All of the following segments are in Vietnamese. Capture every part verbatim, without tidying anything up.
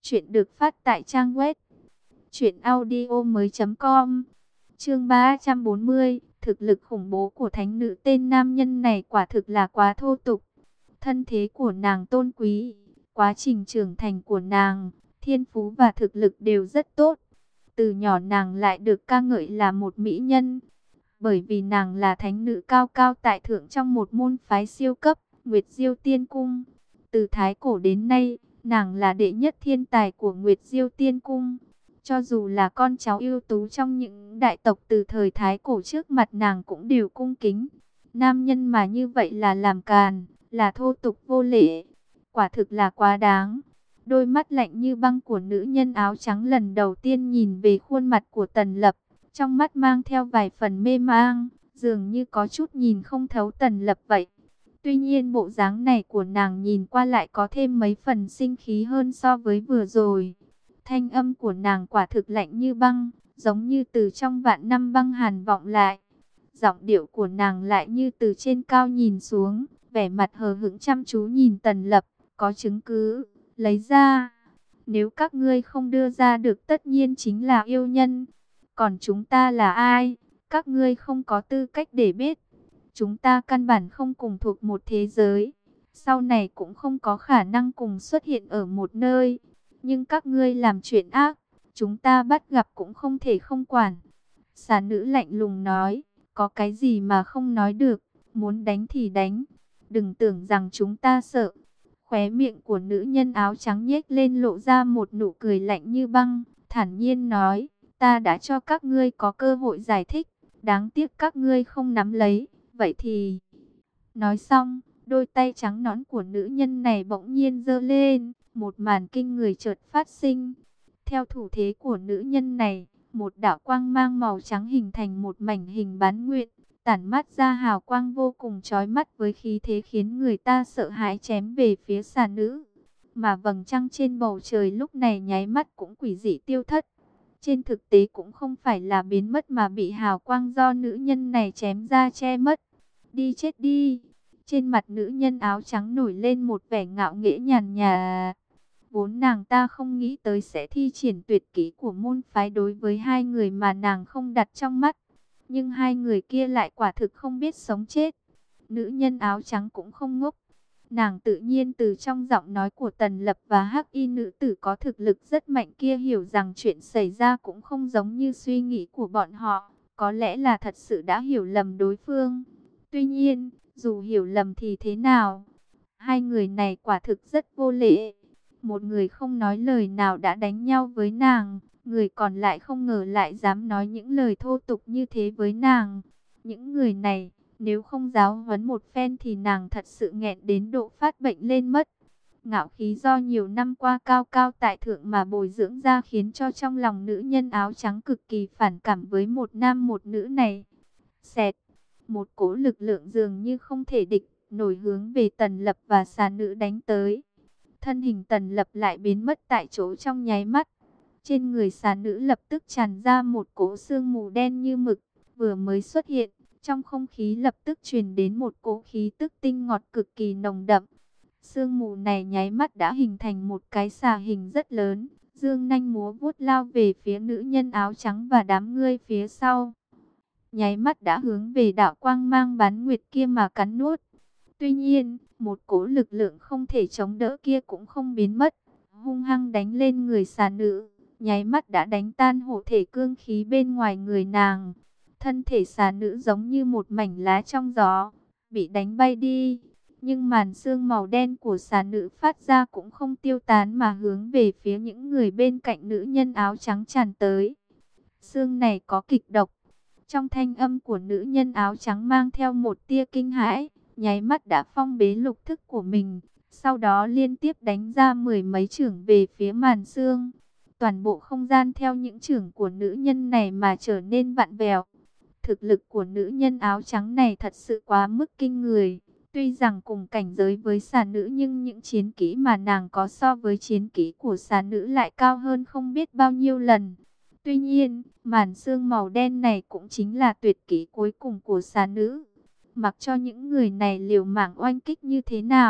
Chuyện được phát tại trang web truyện audio mới chấm com. Chương ba trăm bốn mươi, thực lực khủng bố của thánh nữ. Tên nam nhân này quả thực là quá thô tục. Thân thế của nàng tôn quý, quá trình trưởng thành của nàng, thiên phú và thực lực đều rất tốt. Từ nhỏ nàng lại được ca ngợi là một mỹ nhân, bởi vì nàng là thánh nữ cao cao tại thượng trong một môn phái siêu cấp, Nguyệt Diêu Tiên Cung. Từ thái cổ đến nay, nàng là đệ nhất thiên tài của Nguyệt Diêu Tiên Cung. Cho dù là con cháu ưu tú trong những đại tộc từ thời thái cổ, trước mặt nàng cũng đều cung kính. Nam nhân mà như vậy là làm càn, là thô tục vô lễ, quả thực là quá đáng. Đôi mắt lạnh như băng của nữ nhân áo trắng lần đầu tiên nhìn về khuôn mặt của Tần Lập, trong mắt mang theo vài phần mê mang, dường như có chút nhìn không thấu Tần Lập vậy. Tuy nhiên bộ dáng này của nàng nhìn qua lại có thêm mấy phần sinh khí hơn so với vừa rồi. Thanh âm của nàng quả thực lạnh như băng, giống như từ trong vạn năm băng hàn vọng lại. Giọng điệu của nàng lại như từ trên cao nhìn xuống, vẻ mặt hờ hững chăm chú nhìn Tần Lập. Có chứng cứ, lấy ra. Nếu các ngươi không đưa ra được, tất nhiên chính là yêu nhân. Còn chúng ta là ai? Các ngươi không có tư cách để biết. Chúng ta căn bản không cùng thuộc một thế giới, sau này cũng không có khả năng cùng xuất hiện ở một nơi. Nhưng các ngươi làm chuyện ác, chúng ta bắt gặp cũng không thể không quản. Xà nữ lạnh lùng nói, có cái gì mà không nói được, muốn đánh thì đánh. Đừng tưởng rằng chúng ta sợ. Khóe miệng của nữ nhân áo trắng nhếch lên lộ ra một nụ cười lạnh như băng, thản nhiên nói, ta đã cho các ngươi có cơ hội giải thích, đáng tiếc các ngươi không nắm lấy. Vậy thì... Nói xong, đôi tay trắng nõn của nữ nhân này bỗng nhiên giơ lên, một màn kinh người chợt phát sinh. Theo thủ thế của nữ nhân này, một đạo quang mang màu trắng hình thành một mảnh hình bán nguyện, tản mát ra hào quang vô cùng chói mắt với khí thế khiến người ta sợ hãi, chém về phía xà nữ. Mà vầng trăng trên bầu trời lúc này nháy mắt cũng quỷ dị tiêu thất. Trên thực tế cũng không phải là biến mất mà bị hào quang do nữ nhân này chém ra che mất. Đi chết đi! Trên mặt nữ nhân áo trắng nổi lên một vẻ ngạo nghễ nhàn nhà. Vốn nàng ta không nghĩ tới sẽ thi triển tuyệt kỹ của môn phái đối với hai người mà nàng không đặt trong mắt. Nhưng hai người kia lại quả thực không biết sống chết. Nữ nhân áo trắng cũng không ngốc. Nàng tự nhiên từ trong giọng nói của Tần Lập và hắc y nữ tử có thực lực rất mạnh kia hiểu rằng chuyện xảy ra cũng không giống như suy nghĩ của bọn họ. Có lẽ là thật sự đã hiểu lầm đối phương. Tuy nhiên, dù hiểu lầm thì thế nào? Hai người này quả thực rất vô lễ. Một người không nói lời nào đã đánh nhau với nàng, người còn lại không ngờ lại dám nói những lời thô tục như thế với nàng. Những người này, nếu không giáo huấn một phen thì nàng thật sự nghẹn đến độ phát bệnh lên mất. Ngạo khí do nhiều năm qua cao cao tại thượng mà bồi dưỡng ra khiến cho trong lòng nữ nhân áo trắng cực kỳ phản cảm với một nam một nữ này. Xẹt, một cỗ lực lượng dường như không thể địch nổi hướng về Tần Lập và xà nữ đánh tới. Thân hình Tần Lập lại biến mất tại chỗ trong nháy mắt. Trên người xà nữ lập tức tràn ra một cỗ sương mù đen như mực, vừa mới xuất hiện. Trong không khí lập tức truyền đến một cỗ khí tức tinh ngọt cực kỳ nồng đậm. Sương mù này nháy mắt đã hình thành một cái xà hình rất lớn, dương nanh múa vuốt lao về phía nữ nhân áo trắng và đám ngươi phía sau. Nháy mắt đã hướng về đạo quang mang bán nguyệt kia mà cắn nuốt. Tuy nhiên, một cỗ lực lượng không thể chống đỡ kia cũng không biến mất, hung hăng đánh lên người xà nữ, nháy mắt đã đánh tan hộ thể cương khí bên ngoài người nàng. Thân thể xà nữ giống như một mảnh lá trong gió, bị đánh bay đi. Nhưng màn sương màu đen của xà nữ phát ra cũng không tiêu tán mà hướng về phía những người bên cạnh nữ nhân áo trắng tràn tới. Sương này có kịch độc. Trong thanh âm của nữ nhân áo trắng mang theo một tia kinh hãi, nháy mắt đã phong bế lục thức của mình. Sau đó liên tiếp đánh ra mười mấy chưởng về phía màn sương. Toàn bộ không gian theo những chưởng của nữ nhân này mà trở nên vặn vẹo. Thực lực của nữ nhân áo trắng này thật sự quá mức kinh người. Tuy rằng cùng cảnh giới với xà nữ nhưng những chiến kỹ mà nàng có so với chiến kỹ của xà nữ lại cao hơn không biết bao nhiêu lần. Tuy nhiên, màn sương màu đen này cũng chính là tuyệt kỹ cuối cùng của xà nữ. Mặc cho những người này liều mạng oanh kích như thế nào,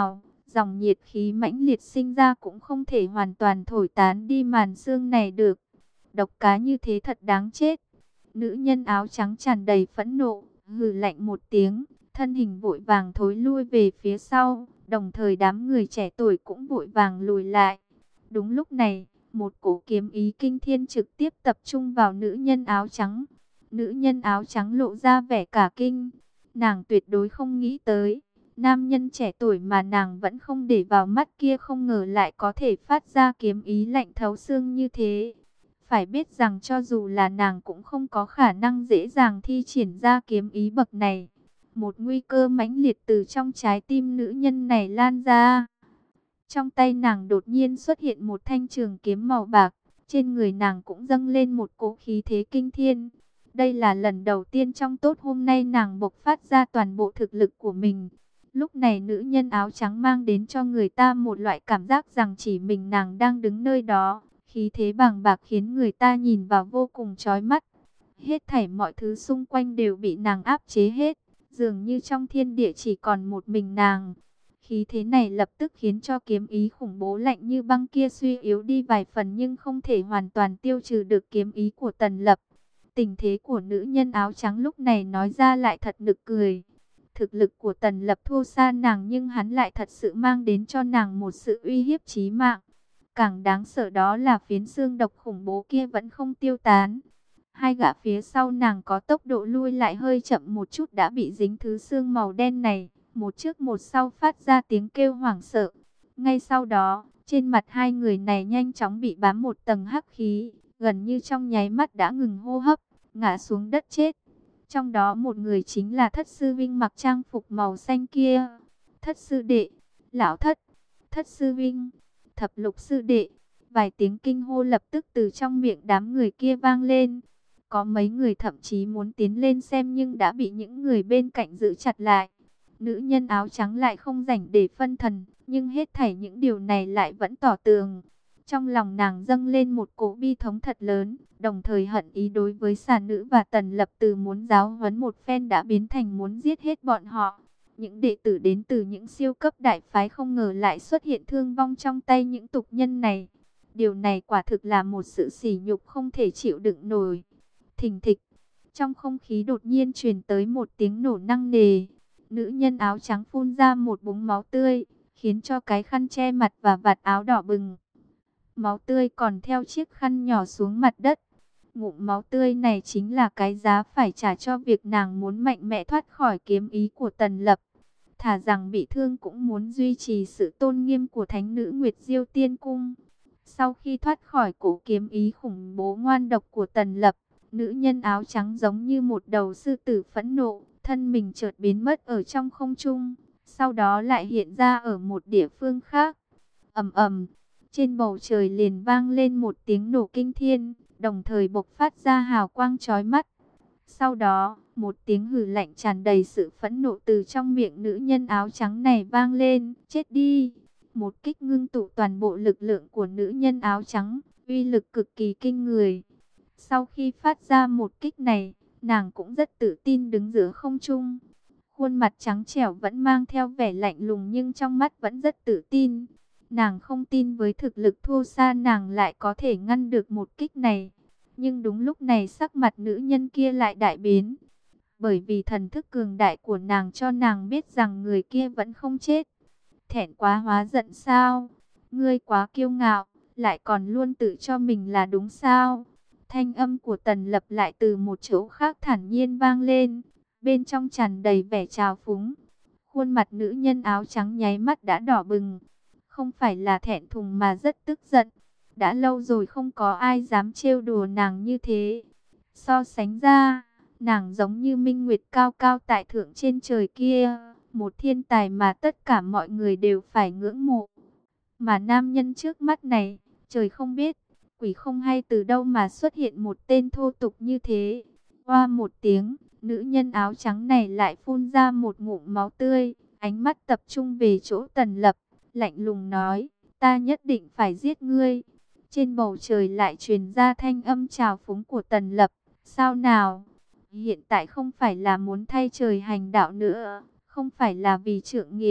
Dòng nhiệt khí mãnh liệt sinh ra cũng không thể hoàn toàn thổi tán đi màn sương này được. Độc cá như thế thật đáng chết. Nữ nhân áo trắng tràn đầy phẫn nộ, hừ lạnh một tiếng, thân hình vội vàng thối lui về phía sau, đồng thời đám người trẻ tuổi cũng vội vàng lùi lại. Đúng lúc này, một cổ kiếm ý kinh thiên trực tiếp tập trung vào nữ nhân áo trắng. Nữ nhân áo trắng lộ ra vẻ cả kinh. Nàng tuyệt đối không nghĩ tới, nam nhân trẻ tuổi mà nàng vẫn không để vào mắt kia không ngờ lại có thể phát ra kiếm ý lạnh thấu xương như thế. Phải biết rằng cho dù là nàng cũng không có khả năng dễ dàng thi triển ra kiếm ý bậc này. Một nguy cơ mãnh liệt từ trong trái tim nữ nhân này lan ra. Trong tay nàng đột nhiên xuất hiện một thanh trường kiếm màu bạc, trên người nàng cũng dâng lên một cỗ khí thế kinh thiên. Đây là lần đầu tiên trong tốt hôm nay nàng bộc phát ra toàn bộ thực lực của mình. Lúc này nữ nhân áo trắng mang đến cho người ta một loại cảm giác rằng chỉ mình nàng đang đứng nơi đó. Khí thế bàng bạc khiến người ta nhìn vào vô cùng chói mắt. Hết thảy mọi thứ xung quanh đều bị nàng áp chế hết. Dường như trong thiên địa chỉ còn một mình nàng. Khí thế này lập tức khiến cho kiếm ý khủng bố lạnh như băng kia suy yếu đi vài phần nhưng không thể hoàn toàn tiêu trừ được kiếm ý của Tần Lập. Tình thế của nữ nhân áo trắng lúc này nói ra lại thật nực cười. Thực lực của Tần Lập thua xa nàng nhưng hắn lại thật sự mang đến cho nàng một sự uy hiếp chí mạng. Càng đáng sợ đó là phiến xương độc khủng bố kia vẫn không tiêu tán. Hai gã phía sau nàng có tốc độ lui lại hơi chậm một chút đã bị dính thứ xương màu đen này. Một trước một sau phát ra tiếng kêu hoảng sợ. Ngay sau đó, trên mặt hai người này nhanh chóng bị bám một tầng hắc khí. Gần như trong nháy mắt đã ngừng hô hấp, ngã xuống đất chết. Trong đó một người chính là Thất Sư Vinh mặc trang phục màu xanh kia. Thất Sư Đệ, Lão Thất, Thất Sư Vinh, Thập Lục Sư Đệ. Vài tiếng kinh hô lập tức từ trong miệng đám người kia vang lên. Có mấy người thậm chí muốn tiến lên xem nhưng đã bị những người bên cạnh giữ chặt lại. Nữ nhân áo trắng lại không rảnh để phân thần, nhưng hết thảy những điều này lại vẫn tỏ tường. Trong lòng nàng dâng lên một cỗ bi thống thật lớn, đồng thời hận ý đối với xà nữ và Tần Lập từ muốn giáo huấn một phen đã biến thành muốn giết hết bọn họ. Những đệ tử đến từ những siêu cấp đại phái không ngờ lại xuất hiện thương vong trong tay những tục nhân này. Điều này quả thực là một sự sỉ nhục không thể chịu đựng nổi. Thình thịch, trong không khí đột nhiên truyền tới một tiếng nổ nặng nề. Nữ nhân áo trắng phun ra một búng máu tươi, khiến cho cái khăn che mặt và vạt áo đỏ bừng. Máu tươi còn theo chiếc khăn nhỏ xuống mặt đất. Ngụm máu tươi này chính là cái giá phải trả cho việc nàng muốn mạnh mẽ thoát khỏi kiếm ý của Tần Lập. Thà rằng bị thương cũng muốn duy trì sự tôn nghiêm của thánh nữ Nguyệt Diêu Tiên Cung. Sau khi thoát khỏi cổ kiếm ý khủng bố ngoan độc của Tần Lập, nữ nhân áo trắng giống như một đầu sư tử phẫn nộ, thân mình chợt biến mất ở trong không trung, sau đó lại hiện ra ở một địa phương khác. Ầm ầm, trên bầu trời liền vang lên một tiếng nổ kinh thiên, đồng thời bộc phát ra hào quang chói mắt. Sau đó, một tiếng hừ lạnh tràn đầy sự phẫn nộ từ trong miệng nữ nhân áo trắng này vang lên, chết đi. Một kích ngưng tụ toàn bộ lực lượng của nữ nhân áo trắng, uy lực cực kỳ kinh người. Sau khi phát ra một kích này, nàng cũng rất tự tin đứng giữa không trung. Khuôn mặt trắng trẻo vẫn mang theo vẻ lạnh lùng nhưng trong mắt vẫn rất tự tin. Nàng không tin với thực lực thua xa nàng lại có thể ngăn được một kích này. Nhưng đúng lúc này sắc mặt nữ nhân kia lại đại biến. Bởi vì thần thức cường đại của nàng cho nàng biết rằng người kia vẫn không chết. Thẹn quá hóa giận sao? Ngươi quá kiêu ngạo, lại còn luôn tự cho mình là đúng sao? Thanh âm của Tần Lập lại từ một chỗ khác thản nhiên vang lên, bên trong tràn đầy vẻ trào phúng. Khuôn mặt nữ nhân áo trắng nháy mắt đã đỏ bừng, không phải là thẹn thùng mà rất tức giận. Đã lâu rồi không có ai dám trêu đùa nàng như thế. So sánh ra, nàng giống như minh nguyệt cao cao tại thượng trên trời kia, một thiên tài mà tất cả mọi người đều phải ngưỡng mộ. Mà nam nhân trước mắt này, trời không biết, quỷ không hay từ đâu mà xuất hiện một tên thô tục như thế. Oa một tiếng, nữ nhân áo trắng này lại phun ra một ngụm máu tươi, ánh mắt tập trung về chỗ Tần Lập, lạnh lùng nói, ta nhất định phải giết ngươi. Trên bầu trời lại truyền ra thanh âm trào phúng của Tần Lập, sao nào? Hiện tại không phải là muốn thay trời hành đạo nữa, không phải là vì trượng nghĩa,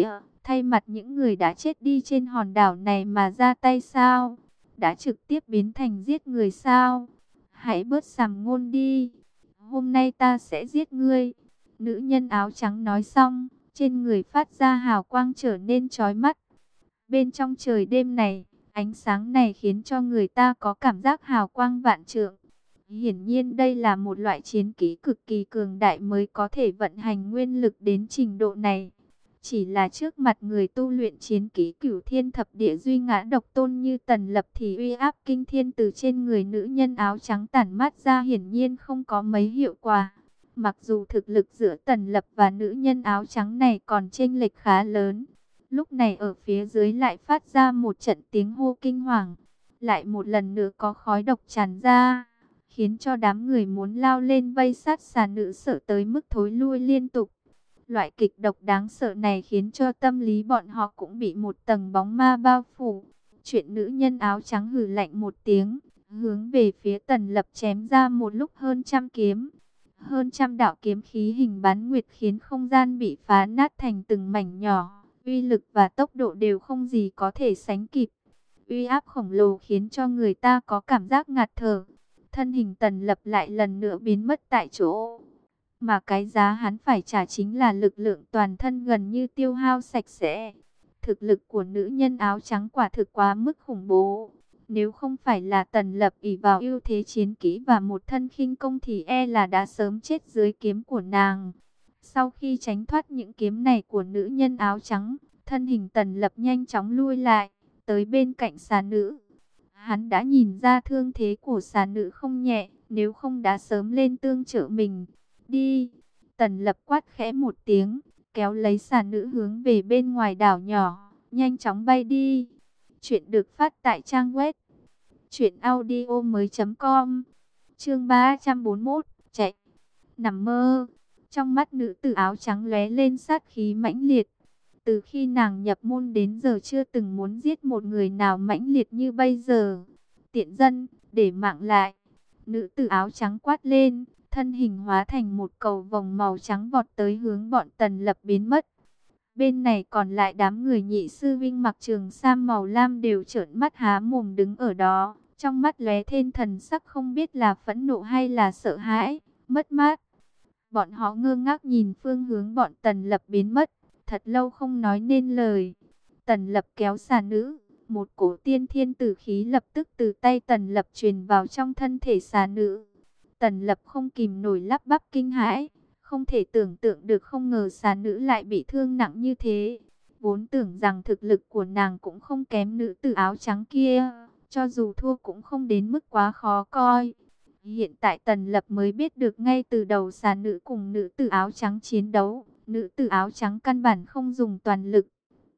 thay mặt những người đã chết đi trên hòn đảo này mà ra tay sao? Đã trực tiếp biến thành giết người sao? Hãy bớt sàm ngôn đi. Hôm nay ta sẽ giết ngươi. Nữ nhân áo trắng nói xong, trên người phát ra hào quang trở nên chói mắt. Bên trong trời đêm này, ánh sáng này khiến cho người ta có cảm giác hào quang vạn trượng. Hiển nhiên đây là một loại chiến kỹ cực kỳ cường đại mới có thể vận hành nguyên lực đến trình độ này. Chỉ là trước mặt người tu luyện chiến kỹ Cửu Thiên Thập Địa Duy Ngã Độc Tôn như Tần Lập thì uy áp kinh thiên từ trên người nữ nhân áo trắng tản mát ra hiển nhiên không có mấy hiệu quả. Mặc dù thực lực giữa Tần Lập và nữ nhân áo trắng này còn chênh lệch khá lớn, lúc này ở phía dưới lại phát ra một trận tiếng hô kinh hoàng, lại một lần nữa có khói độc tràn ra, khiến cho đám người muốn lao lên vây sát xà nữ sợ tới mức thối lui liên tục. Loại kịch độc đáng sợ này khiến cho tâm lý bọn họ cũng bị một tầng bóng ma bao phủ. Chuyện nữ nhân áo trắng hừ lạnh một tiếng, hướng về phía Tần Lập chém ra một lúc hơn trăm kiếm. Hơn trăm đạo kiếm khí hình bán nguyệt khiến không gian bị phá nát thành từng mảnh nhỏ. Uy lực và tốc độ đều không gì có thể sánh kịp. Uy áp khổng lồ khiến cho người ta có cảm giác ngạt thở. Thân hình Tần Lập lại lần nữa biến mất tại chỗ. Mà cái giá hắn phải trả chính là lực lượng toàn thân gần như tiêu hao sạch sẽ. Thực lực của nữ nhân áo trắng quả thực quá mức khủng bố. Nếu không phải là Tần Lập ỷ vào ưu thế chiến kỹ và một thân khinh công thì e là đã sớm chết dưới kiếm của nàng. Sau khi tránh thoát những kiếm này của nữ nhân áo trắng, thân hình Tần Lập nhanh chóng lui lại, tới bên cạnh xà nữ. Hắn đã nhìn ra thương thế của xà nữ không nhẹ, nếu không đã sớm lên tương trợ mình. Đi! Tần Lập quát khẽ một tiếng, kéo lấy xà nữ hướng về bên ngoài đảo nhỏ, nhanh chóng bay đi. Chuyện được phát tại trang web truyện audio mới chấm com. Chương ba trăm bốn mươi mốt, chạy. Nằm mơ. Trong mắt nữ tử áo trắng lóe lên sát khí mãnh liệt. Từ khi nàng nhập môn đến giờ chưa từng muốn giết một người nào mãnh liệt như bây giờ. Tiện dân, để mạng lại. Nữ tử áo trắng quát lên, thân hình hóa thành một cầu vồng màu trắng vọt tới hướng bọn Tần Lập biến mất. Bên này còn lại đám người nhị sư vinh mặc trường sam màu lam đều trợn mắt há mồm đứng ở đó. Trong mắt lóe thêm thần sắc không biết là phẫn nộ hay là sợ hãi, mất mát. Bọn họ ngơ ngác nhìn phương hướng bọn Tần Lập biến mất, thật lâu không nói nên lời. Tần Lập kéo xà nữ, một cổ tiên thiên tử khí lập tức từ tay Tần Lập truyền vào trong thân thể xà nữ. Tần Lập không kìm nổi lắp bắp kinh hãi, không thể tưởng tượng được không ngờ xà nữ lại bị thương nặng như thế. Vốn tưởng rằng thực lực của nàng cũng không kém nữ tử áo trắng kia, cho dù thua cũng không đến mức quá khó coi. Hiện tại Tần Lập mới biết được ngay từ đầu xà nữ cùng nữ tử áo trắng chiến đấu, nữ tử áo trắng căn bản không dùng toàn lực,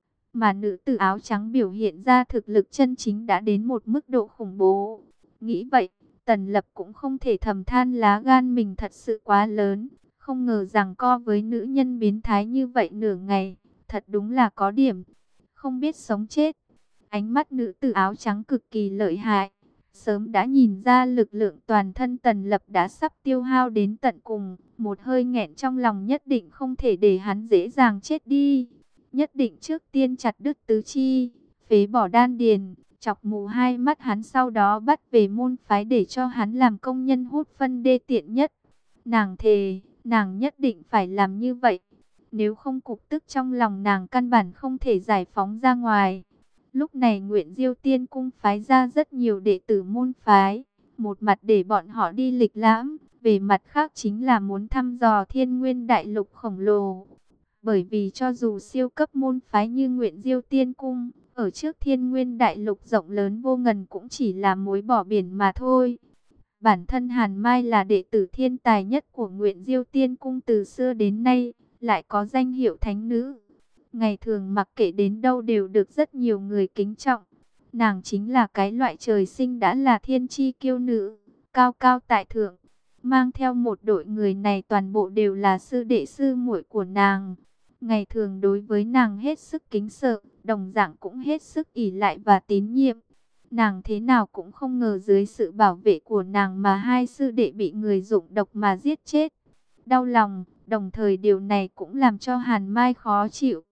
mà nữ tử áo trắng biểu hiện ra thực lực chân chính đã đến một mức độ khủng bố. Nghĩ vậy, Tần Lập cũng không thể thầm than lá gan mình thật sự quá lớn, không ngờ rằng co với nữ nhân biến thái như vậy nửa ngày, thật đúng là có điểm không biết sống chết. Ánh mắt nữ tử áo trắng cực kỳ lợi hại, sớm đã nhìn ra lực lượng toàn thân Tần Lập đã sắp tiêu hao đến tận cùng, một hơi nghẹn trong lòng nhất định không thể để hắn dễ dàng chết đi. Nhất định trước tiên chặt đứt tứ chi, phế bỏ đan điền, chọc mù hai mắt hắn, sau đó bắt về môn phái để cho hắn làm công nhân hút phân đê tiện nhất. Nàng thề, nàng nhất định phải làm như vậy. Nếu không cục tức trong lòng nàng căn bản không thể giải phóng ra ngoài. Lúc này Nguyện Diêu Tiên Cung phái ra rất nhiều đệ tử môn phái. Một mặt để bọn họ đi lịch lãm, về mặt khác chính là muốn thăm dò Thiên Nguyên Đại Lục khổng lồ. Bởi vì cho dù siêu cấp môn phái như Nguyện Diêu Tiên Cung, ở trước Thiên Nguyên Đại Lục rộng lớn vô ngần cũng chỉ là mối bỏ biển mà thôi. Bản thân Hàn Mai là đệ tử thiên tài nhất của Nguyện Diêu Tiên Cung từ xưa đến nay, lại có danh hiệu thánh nữ. Ngày thường mặc kệ đến đâu đều được rất nhiều người kính trọng. Nàng chính là cái loại trời sinh đã là thiên chi kiêu nữ, cao cao tại thượng. Mang theo một đội người này toàn bộ đều là sư đệ sư muội của nàng. Ngày thường đối với nàng hết sức kính sợ, đồng dạng cũng hết sức ỷ lại và tín nhiệm. Nàng thế nào cũng không ngờ dưới sự bảo vệ của nàng mà hai sư đệ bị người dụng độc mà giết chết. Đau lòng, đồng thời điều này cũng làm cho Hàn Mai khó chịu.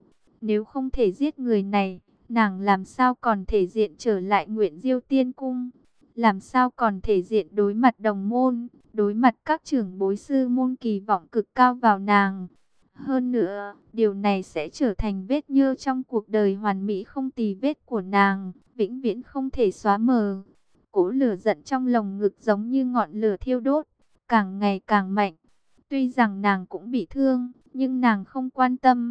Nếu không thể giết người này, nàng làm sao còn thể diện trở lại Nguyện Diêu Tiên Cung? Làm sao còn thể diện đối mặt đồng môn, đối mặt các trưởng bối sư môn kỳ vọng cực cao vào nàng? Hơn nữa, điều này sẽ trở thành vết nhơ trong cuộc đời hoàn mỹ không tì vết của nàng, vĩnh viễn không thể xóa mờ. Cỗ lửa giận trong lồng ngực giống như ngọn lửa thiêu đốt, càng ngày càng mạnh. Tuy rằng nàng cũng bị thương, nhưng nàng không quan tâm.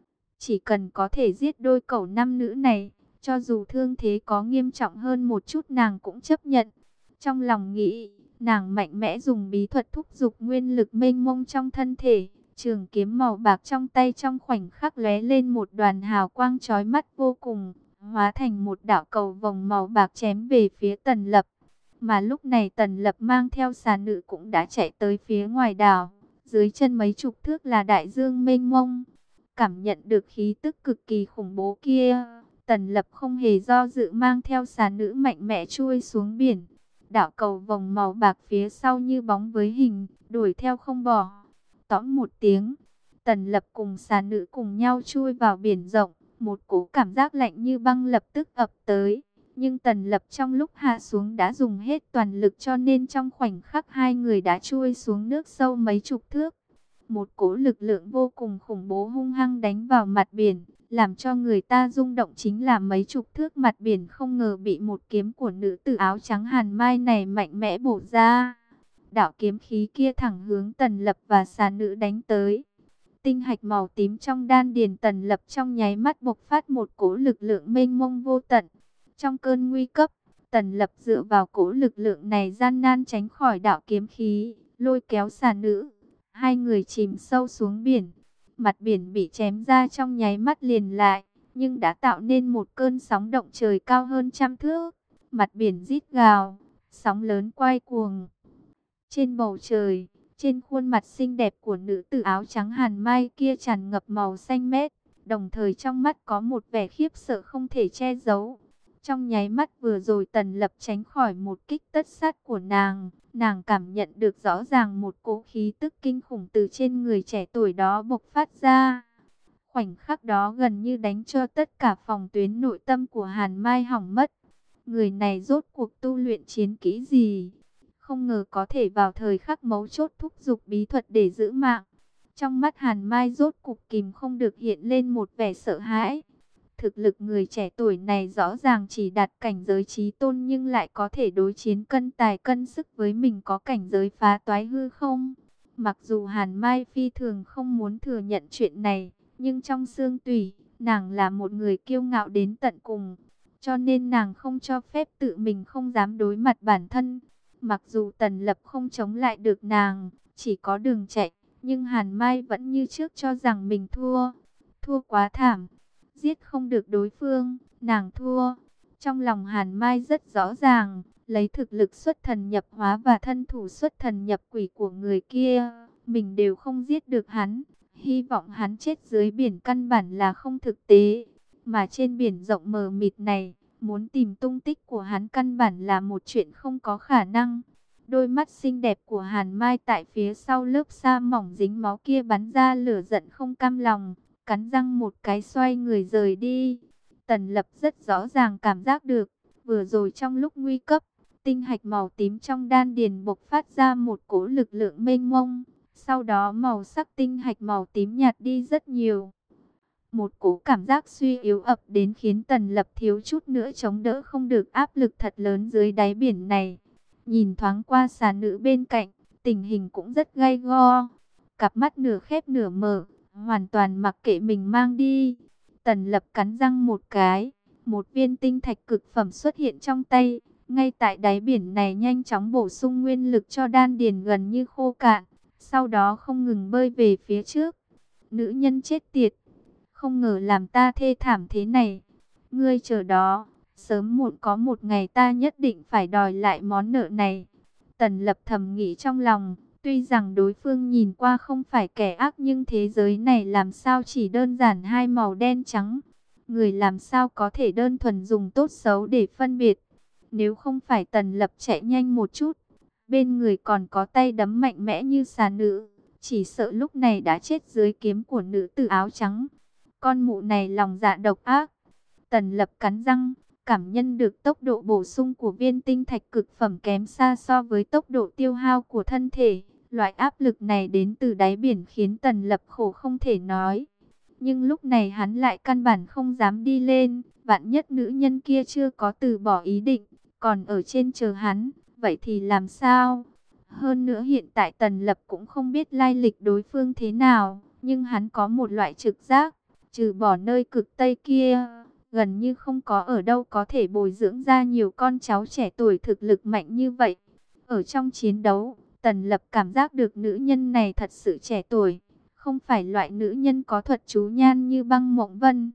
Chỉ cần có thể giết đôi cẩu nam nữ này, cho dù thương thế có nghiêm trọng hơn một chút nàng cũng chấp nhận. Trong lòng nghĩ, nàng mạnh mẽ dùng bí thuật thúc giục nguyên lực mênh mông trong thân thể. Trường kiếm màu bạc trong tay trong khoảnh khắc lóe lên một đoàn hào quang chói mắt vô cùng, hóa thành một đạo cầu vồng màu bạc chém về phía Tần Lập. Mà lúc này Tần Lập mang theo xà nữ cũng đã chạy tới phía ngoài đảo. Dưới chân mấy chục thước là đại dương mênh mông. Cảm nhận được khí tức cực kỳ khủng bố kia, Tần Lập không hề do dự mang theo xà nữ mạnh mẽ chui xuống biển. Đạo cầu vồng màu bạc phía sau như bóng với hình, đuổi theo không bỏ. Tõm một tiếng, Tần Lập cùng xà nữ cùng nhau chui vào biển rộng. Một cỗ cảm giác lạnh như băng lập tức ập tới. Nhưng Tần Lập trong lúc hạ xuống đã dùng hết toàn lực, cho nên trong khoảnh khắc hai người đã chui xuống nước sâu mấy chục thước. Một cỗ lực lượng vô cùng khủng bố hung hăng đánh vào mặt biển, làm cho người ta rung động chính là mấy chục thước mặt biển không ngờ bị một kiếm của nữ tử áo trắng Hàn Mai này mạnh mẽ bổ ra. Đạo kiếm khí kia thẳng hướng Tần Lập và xà nữ đánh tới. Tinh hạch màu tím trong đan điền Tần Lập trong nháy mắt bộc phát một cỗ lực lượng mênh mông vô tận. Trong cơn nguy cấp, Tần Lập dựa vào cỗ lực lượng này gian nan tránh khỏi đạo kiếm khí, lôi kéo xà nữ. Hai người chìm sâu xuống biển. Mặt biển bị chém ra trong nháy mắt liền lại, nhưng đã tạo nên một cơn sóng động trời cao hơn trăm thước. Mặt biển rít gào, sóng lớn quay cuồng. Trên bầu trời, trên khuôn mặt xinh đẹp của nữ tử áo trắng Hàn Mai kia tràn ngập màu xanh mét, đồng thời trong mắt có một vẻ khiếp sợ không thể che giấu. Trong nháy mắt vừa rồi Tần Lập tránh khỏi một kích tất sát của nàng, nàng cảm nhận được rõ ràng một cỗ khí tức kinh khủng từ trên người trẻ tuổi đó bộc phát ra. Khoảnh khắc đó gần như đánh cho tất cả phòng tuyến nội tâm của Hàn Mai hỏng mất. Người này rốt cuộc tu luyện chiến kỹ gì? Không ngờ có thể vào thời khắc mấu chốt thúc giục bí thuật để giữ mạng. Trong mắt Hàn Mai rốt cuộc kìm không được hiện lên một vẻ sợ hãi. Thực lực người trẻ tuổi này rõ ràng chỉ đạt cảnh giới chí tôn nhưng lại có thể đối chiến cân tài cân sức với mình có cảnh giới phá toái hư không. Mặc dù Hàn Mai phi thường không muốn thừa nhận chuyện này, nhưng trong xương tủy, nàng là một người kiêu ngạo đến tận cùng. Cho nên nàng không cho phép tự mình không dám đối mặt bản thân. Mặc dù Tần Lập không chống lại được nàng, chỉ có đường chạy, nhưng Hàn Mai vẫn như trước cho rằng mình thua. Thua quá thảm. Giết không được đối phương, nàng thua. Trong lòng Hàn Mai rất rõ ràng, lấy thực lực xuất thần nhập hóa và thân thủ xuất thần nhập quỷ của người kia, mình đều không giết được hắn. Hy vọng hắn chết dưới biển căn bản là không thực tế. Mà trên biển rộng mờ mịt này, muốn tìm tung tích của hắn căn bản là một chuyện không có khả năng. Đôi mắt xinh đẹp của Hàn Mai tại phía sau lớp sa mỏng dính máu kia bắn ra lửa giận không cam lòng. Cắn răng một cái xoay người rời đi. Tần Lập rất rõ ràng cảm giác được, vừa rồi trong lúc nguy cấp, tinh hạch màu tím trong đan điền bộc phát ra một cỗ lực lượng mênh mông. Sau đó màu sắc tinh hạch màu tím nhạt đi rất nhiều. Một cỗ cảm giác suy yếu ập đến khiến Tần Lập thiếu chút nữa chống đỡ không được áp lực thật lớn dưới đáy biển này. Nhìn thoáng qua xà nữ bên cạnh, tình hình cũng rất gay go. Cặp mắt nửa khép nửa mở, hoàn toàn mặc kệ mình mang đi. Tần Lập cắn răng một cái, một viên tinh thạch cực phẩm xuất hiện trong tay. Ngay tại đáy biển này nhanh chóng bổ sung nguyên lực cho đan điền gần như khô cạn. Sau đó không ngừng bơi về phía trước. Nữ nhân chết tiệt, không ngờ làm ta thê thảm thế này. Ngươi chờ đó, sớm muộn có một ngày ta nhất định phải đòi lại món nợ này. Tần Lập thầm nghĩ trong lòng. Tuy rằng đối phương nhìn qua không phải kẻ ác nhưng thế giới này làm sao chỉ đơn giản hai màu đen trắng. Người làm sao có thể đơn thuần dùng tốt xấu để phân biệt. Nếu không phải Tần Lập chạy nhanh một chút, bên người còn có tay đấm mạnh mẽ như xà nữ, chỉ sợ lúc này đã chết dưới kiếm của nữ tử áo trắng. con mụ này lòng dạ độc ác. Tần Lập cắn răng, cảm nhận được tốc độ bổ sung của viên tinh thạch cực phẩm kém xa so với tốc độ tiêu hao của thân thể. Loại áp lực này đến từ đáy biển khiến Tần Lập khổ không thể nói. Nhưng lúc này hắn lại căn bản không dám đi lên, vạn nhất nữ nhân kia chưa có từ bỏ ý định, còn ở trên chờ hắn, vậy thì làm sao? Hơn nữa hiện tại Tần Lập cũng không biết lai lịch đối phương thế nào, nhưng hắn có một loại trực giác, trừ bỏ nơi cực Tây kia, gần như không có ở đâu có thể bồi dưỡng ra nhiều con cháu trẻ tuổi thực lực mạnh như vậy. Ở trong chiến đấu, Tần Lập cảm giác được nữ nhân này thật sự trẻ tuổi, không phải loại nữ nhân có thuật chú nhan như Băng Mộng Vân.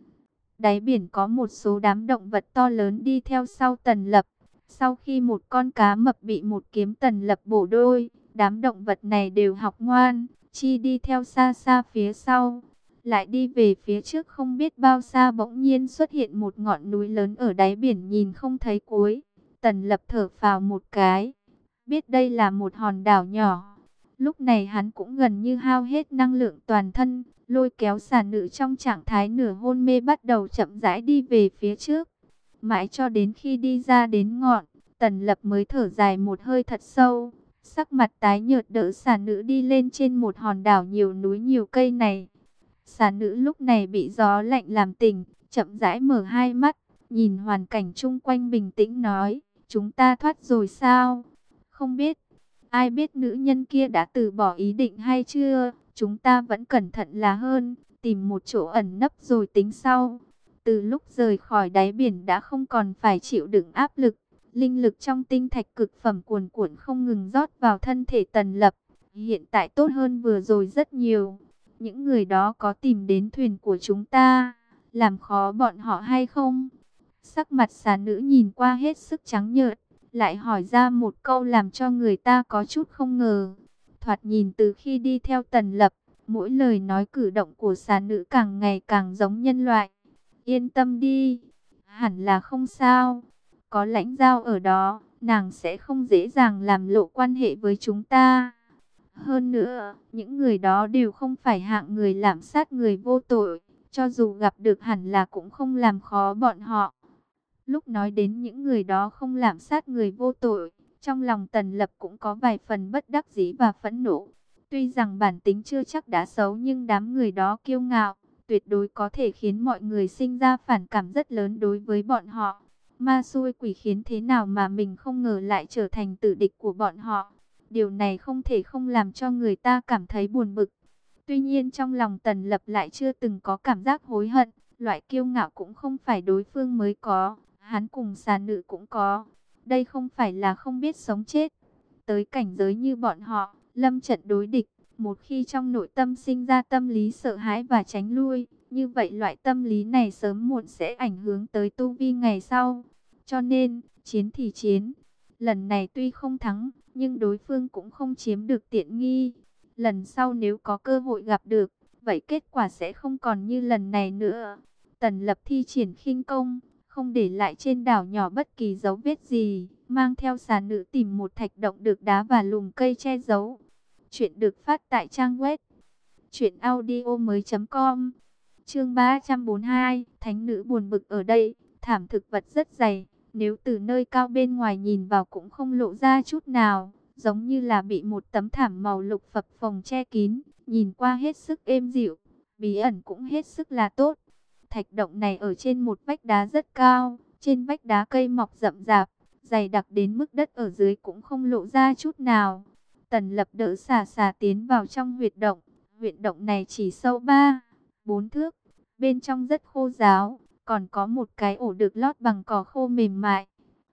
Đáy biển có một số đám động vật to lớn đi theo sau Tần Lập. Sau khi một con cá mập bị một kiếm Tần Lập bổ đôi, đám động vật này đều học ngoan, chi đi theo xa xa phía sau. Lại đi về phía trước không biết bao xa bỗng nhiên xuất hiện một ngọn núi lớn ở đáy biển nhìn không thấy cuối. Tần Lập thở phào một cái, biết đây là một hòn đảo nhỏ. Lúc này hắn cũng gần như hao hết năng lượng toàn thân, lôi kéo xà nữ trong trạng thái nửa hôn mê bắt đầu chậm rãi đi về phía trước. Mãi cho đến khi đi ra đến ngọn, Tần Lập mới thở dài một hơi thật sâu, sắc mặt tái nhợt đỡ xà nữ đi lên trên một hòn đảo nhiều núi nhiều cây này. Xà nữ lúc này bị gió lạnh làm tỉnh, chậm rãi mở hai mắt, nhìn hoàn cảnh chung quanh bình tĩnh nói, chúng ta thoát rồi sao? Không biết, ai biết nữ nhân kia đã từ bỏ ý định hay chưa? Chúng ta vẫn cẩn thận là hơn, tìm một chỗ ẩn nấp rồi tính sau. Từ lúc rời khỏi đáy biển đã không còn phải chịu đựng áp lực, linh lực trong tinh thạch cực phẩm cuồn cuộn không ngừng rót vào thân thể Tần Lập. Hiện tại tốt hơn vừa rồi rất nhiều. Những người đó có tìm đến thuyền của chúng ta, làm khó bọn họ hay không? Sắc mặt xà nữ nhìn qua hết sức trắng nhợt, lại hỏi ra một câu làm cho người ta có chút không ngờ. Thoạt nhìn từ khi đi theo Tần Lập, mỗi lời nói cử động của xà nữ càng ngày càng giống nhân loại. Yên tâm đi, hẳn là không sao. Có lãnh giao ở đó, nàng sẽ không dễ dàng làm lộ quan hệ với chúng ta. Hơn nữa, những người đó đều không phải hạng người lạm sát người vô tội, cho dù gặp được hẳn là cũng không làm khó bọn họ. Lúc nói đến những người đó không lạm sát người vô tội, trong lòng Tần Lập cũng có vài phần bất đắc dĩ và phẫn nộ. Tuy rằng bản tính chưa chắc đã xấu nhưng đám người đó kiêu ngạo, tuyệt đối có thể khiến mọi người sinh ra phản cảm rất lớn đối với bọn họ. Ma xui quỷ khiến thế nào mà mình không ngờ lại trở thành tử địch của bọn họ. Điều này không thể không làm cho người ta cảm thấy buồn bực. Tuy nhiên trong lòng Tần Lập lại chưa từng có cảm giác hối hận. Loại kiêu ngạo cũng không phải đối phương mới có, hắn cùng xà nữ cũng có. Đây không phải là không biết sống chết. Tới cảnh giới như bọn họ, lâm trận đối địch, một khi trong nội tâm sinh ra tâm lý sợ hãi và tránh lui, như vậy loại tâm lý này sớm muộn sẽ ảnh hưởng tới tu vi ngày sau. Cho nên, chiến thì chiến. Lần này tuy không thắng, nhưng đối phương cũng không chiếm được tiện nghi. Lần sau nếu có cơ hội gặp được, vậy kết quả sẽ không còn như lần này nữa. Tần Lập thi triển khinh công, không để lại trên đảo nhỏ bất kỳ dấu vết gì, mang theo xà nữ tìm một thạch động được đá và lùm cây che giấu. Chuyện được phát tại trang web truyện audio mới chấm com. Chương ba trăm bốn mươi hai, thánh nữ buồn bực ở đây, thảm thực vật rất dày, nếu từ nơi cao bên ngoài nhìn vào cũng không lộ ra chút nào, giống như là bị một tấm thảm màu lục phập phồng che kín, nhìn qua hết sức êm dịu, bí ẩn cũng hết sức là tốt. Thạch động này ở trên một vách đá rất cao, trên vách đá cây mọc rậm rạp, dày đặc đến mức đất ở dưới cũng không lộ ra chút nào. Tần Lập đỡ xà xà tiến vào trong huyệt động, huyệt động này chỉ sâu ba, bốn thước, bên trong rất khô ráo, còn có một cái ổ được lót bằng cỏ khô mềm mại.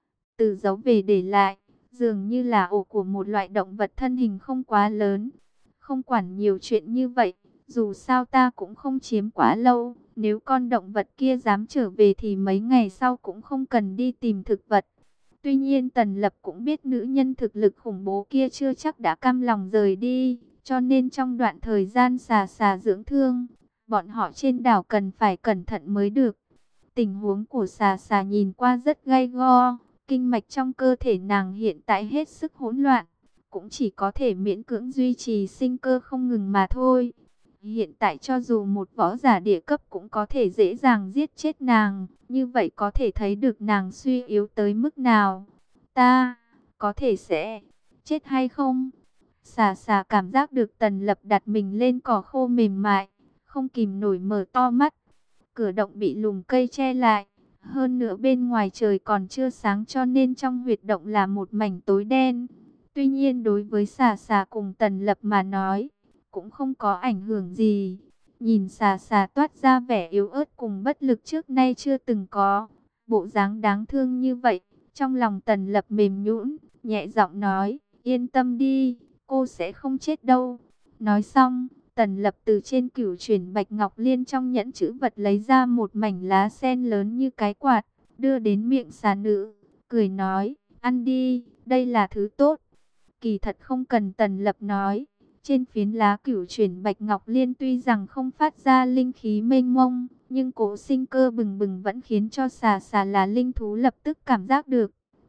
Từ dấu về để lại, dường như là ổ của một loại động vật thân hình không quá lớn. Không quản nhiều chuyện như vậy, dù sao ta cũng không chiếm quá lâu. Nếu con động vật kia dám trở về thì mấy ngày sau cũng không cần đi tìm thực vật. Tuy nhiên Tần Lập cũng biết nữ nhân thực lực khủng bố kia chưa chắc đã cam lòng rời đi. Cho nên trong đoạn thời gian xà xà dưỡng thương, bọn họ trên đảo cần phải cẩn thận mới được. Tình huống của xà xà nhìn qua rất gay go. Kinh mạch trong cơ thể nàng hiện tại hết sức hỗn loạn, cũng chỉ có thể miễn cưỡng duy trì sinh cơ không ngừng mà thôi. Hiện tại cho dù một võ giả địa cấp cũng có thể dễ dàng giết chết nàng, như vậy có thể thấy được nàng suy yếu tới mức nào. Ta, có thể sẽ chết hay không? Xà xà cảm giác được Tần Lập đặt mình lên cỏ khô mềm mại, không kìm nổi mở to mắt. Cửa động bị lùm cây che lại, hơn nữa bên ngoài trời còn chưa sáng cho nên trong huyệt động là một mảnh tối đen. Tuy nhiên đối với xà xà cùng Tần Lập mà nói, cũng không có ảnh hưởng gì. Nhìn xà xà toát ra vẻ yếu ớt cùng bất lực trước nay chưa từng có, bộ dáng đáng thương như vậy, trong lòng Tần Lập mềm nhũn, nhẹ giọng nói, yên tâm đi, cô sẽ không chết đâu. Nói xong, Tần Lập từ trên cửu chuyển bạch ngọc liên trong nhẫn chữ vật lấy ra một mảnh lá sen lớn như cái quạt, đưa đến miệng xà nữ, cười nói, ăn đi, đây là thứ tốt. Kỳ thật không cần Tần Lập nói, trên phiến lá cửu chuyển bạch ngọc liên tuy rằng không phát ra linh khí mênh mông, nhưng cỗ sinh cơ bừng bừng vẫn khiến cho xà xà là linh thú lập tức cảm giác được.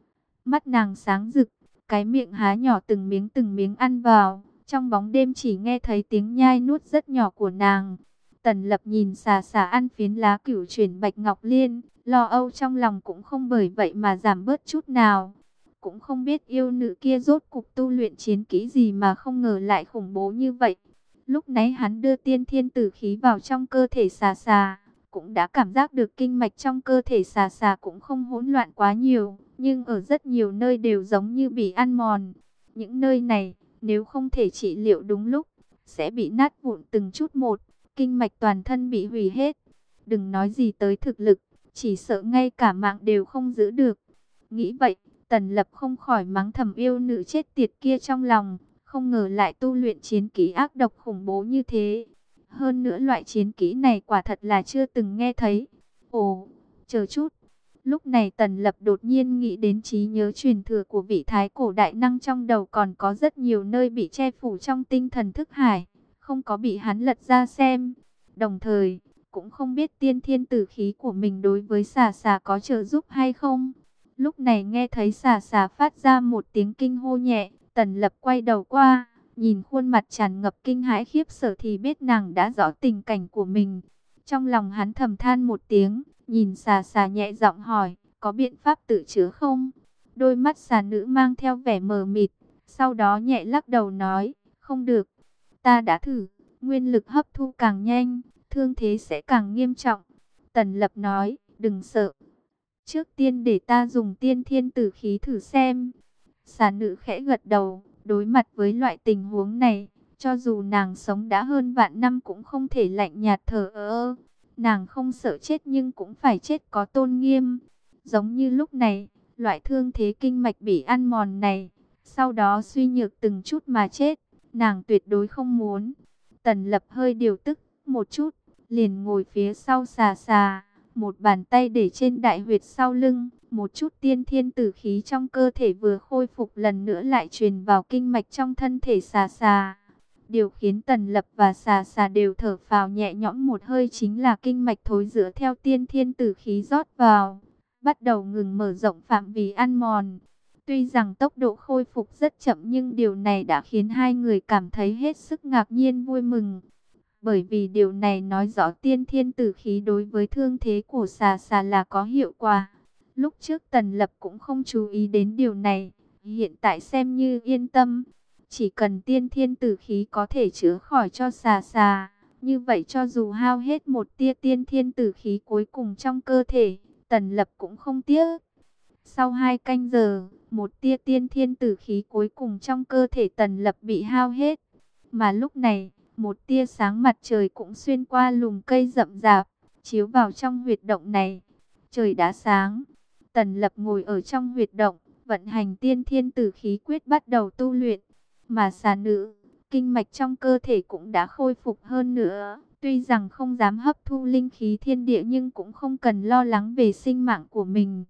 Mắt nàng sáng rực, cái miệng há nhỏ từng miếng từng miếng ăn vào, trong bóng đêm chỉ nghe thấy tiếng nhai nuốt rất nhỏ của nàng. Tần Lập nhìn xà xà ăn phiến lá cửu chuyển bạch ngọc liên, lo âu trong lòng cũng không bởi vậy mà giảm bớt chút nào. Cũng không biết yêu nữ kia rốt cục tu luyện chiến kỹ gì mà không ngờ lại khủng bố như vậy. Lúc nãy hắn đưa tiên thiên tử khí vào trong cơ thể xà xà, cũng đã cảm giác được kinh mạch trong cơ thể xà xà cũng không hỗn loạn quá nhiều, nhưng ở rất nhiều nơi đều giống như bị ăn mòn. Những nơi này, nếu không thể trị liệu đúng lúc, sẽ bị nát vụn từng chút một, kinh mạch toàn thân bị hủy hết. Đừng nói gì tới thực lực, chỉ sợ ngay cả mạng đều không giữ được. Nghĩ vậy, Tần Lập không khỏi mắng thầm yêu nữ chết tiệt kia trong lòng, không ngờ lại tu luyện chiến kỹ ác độc khủng bố như thế. Hơn nữa loại chiến kỹ này quả thật là chưa từng nghe thấy. Ồ, chờ chút. Lúc này Tần Lập đột nhiên nghĩ đến trí nhớ truyền thừa của vị thái cổ đại năng trong đầu còn có rất nhiều nơi bị che phủ trong tinh thần thức hải, không có bị hắn lật ra xem. Đồng thời, cũng không biết tiên thiên tử khí của mình đối với xà xà có trợ giúp hay không. Lúc này nghe thấy xà xà phát ra một tiếng kinh hô nhẹ, Tần Lập quay đầu qua, nhìn khuôn mặt tràn ngập kinh hãi khiếp sợ thì biết nàng đã rõ tình cảnh của mình. Trong lòng hắn thầm than một tiếng, nhìn xà xà nhẹ giọng hỏi, có biện pháp tự chữa không? Đôi mắt xà nữ mang theo vẻ mờ mịt, sau đó nhẹ lắc đầu nói, không được. Ta đã thử, nguyên lực hấp thu càng nhanh, thương thế sẽ càng nghiêm trọng. Tần Lập nói, đừng sợ. Trước tiên để ta dùng tiên thiên tử khí thử xem. Xà nữ khẽ gật đầu, đối mặt với loại tình huống này, cho dù nàng sống đã hơn vạn năm cũng không thể lạnh nhạt thờ ơ. Nàng không sợ chết nhưng cũng phải chết có tôn nghiêm. Giống như lúc này, loại thương thế kinh mạch bị ăn mòn này, sau đó suy nhược từng chút mà chết, nàng tuyệt đối không muốn. Tần Lập hơi điều tức một chút, liền ngồi phía sau xà xà, một bàn tay để trên đại huyệt sau lưng, một chút tiên thiên tử khí trong cơ thể vừa khôi phục lần nữa lại truyền vào kinh mạch trong thân thể xà xà. Điều khiến Tần Lập và xà xà đều thở phào nhẹ nhõm một hơi chính là kinh mạch thối rữa theo tiên thiên tử khí rót vào, bắt đầu ngừng mở rộng phạm vi ăn mòn. Tuy rằng tốc độ khôi phục rất chậm nhưng điều này đã khiến hai người cảm thấy hết sức ngạc nhiên vui mừng. Bởi vì điều này nói rõ tiên thiên tử khí đối với thương thế của xà xà là có hiệu quả. Lúc trước Tần Lập cũng không chú ý đến điều này, hiện tại xem như yên tâm. Chỉ cần tiên thiên tử khí có thể chữa khỏi cho xà xà, như vậy cho dù hao hết một tia tiên thiên tử khí cuối cùng trong cơ thể, Tần Lập cũng không tiếc. Sau hai canh giờ, một tia tiên thiên tử khí cuối cùng trong cơ thể Tần Lập bị hao hết. Mà lúc này, một tia sáng mặt trời cũng xuyên qua lùm cây rậm rạp, chiếu vào trong huyệt động này. Trời đã sáng, Tần Lập ngồi ở trong huyệt động, vận hành tiên thiên tử khí quyết bắt đầu tu luyện. Mà xà nữ, kinh mạch trong cơ thể cũng đã khôi phục hơn nữa. Tuy rằng không dám hấp thu linh khí thiên địa nhưng cũng không cần lo lắng về sinh mạng của mình.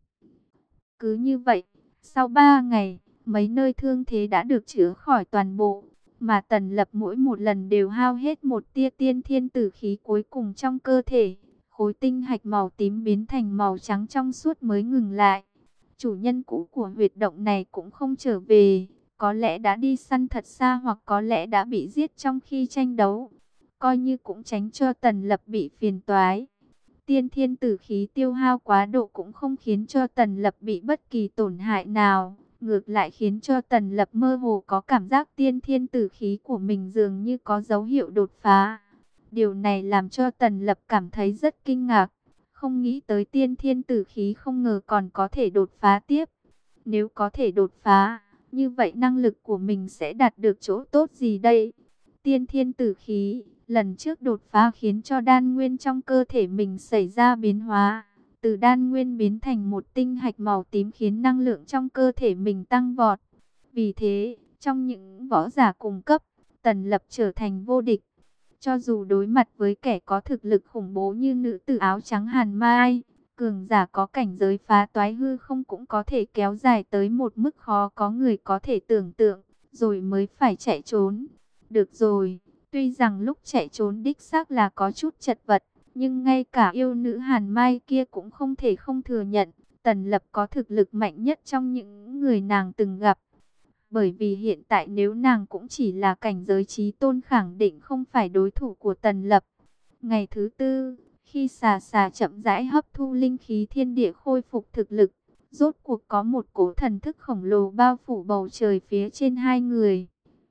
Cứ như vậy, sau ba ngày, mấy nơi thương thế đã được chữa khỏi toàn bộ. Mà Tần Lập mỗi một lần đều hao hết một tia tiên thiên tử khí cuối cùng trong cơ thể. Khối tinh hạch màu tím biến thành màu trắng trong suốt mới ngừng lại. Chủ nhân cũ của huyệt động này cũng không trở về. Có lẽ đã đi săn thật xa hoặc có lẽ đã bị giết trong khi tranh đấu. coi như cũng tránh cho Tần Lập bị phiền toái. Tiên thiên tử khí tiêu hao quá độ cũng không khiến cho Tần Lập bị bất kỳ tổn hại nào, ngược lại khiến cho Tần Lập mơ hồ có cảm giác tiên thiên tử khí của mình dường như có dấu hiệu đột phá. Điều này làm cho Tần Lập cảm thấy rất kinh ngạc, không nghĩ tới tiên thiên tử khí không ngờ còn có thể đột phá tiếp. Nếu có thể đột phá, như vậy năng lực của mình sẽ đạt được chỗ tốt gì đây? Tiên thiên tử khí, lần trước đột phá khiến cho đan nguyên trong cơ thể mình xảy ra biến hóa. Từ đan nguyên biến thành một tinh hạch màu tím khiến năng lượng trong cơ thể mình tăng vọt. Vì thế, trong những võ giả cùng cấp, Tần Lập trở thành vô địch. Cho dù đối mặt với kẻ có thực lực khủng bố như nữ tử áo trắng Hàn Mai, cường giả có cảnh giới phá toái hư không cũng có thể kéo dài tới một mức khó có người có thể tưởng tượng, rồi mới phải chạy trốn. Được rồi, tuy rằng lúc chạy trốn đích xác là có chút chật vật, nhưng ngay cả yêu nữ Hàn Mai kia cũng không thể không thừa nhận, Tần Lập có thực lực mạnh nhất trong những người nàng từng gặp. Bởi vì hiện tại nếu nàng cũng chỉ là cảnh giới chí tôn khẳng định không phải đối thủ của Tần Lập. Ngày thứ tư, khi xà xà chậm rãi hấp thu linh khí thiên địa khôi phục thực lực, rốt cuộc có một cỗ thần thức khổng lồ bao phủ bầu trời phía trên hai người.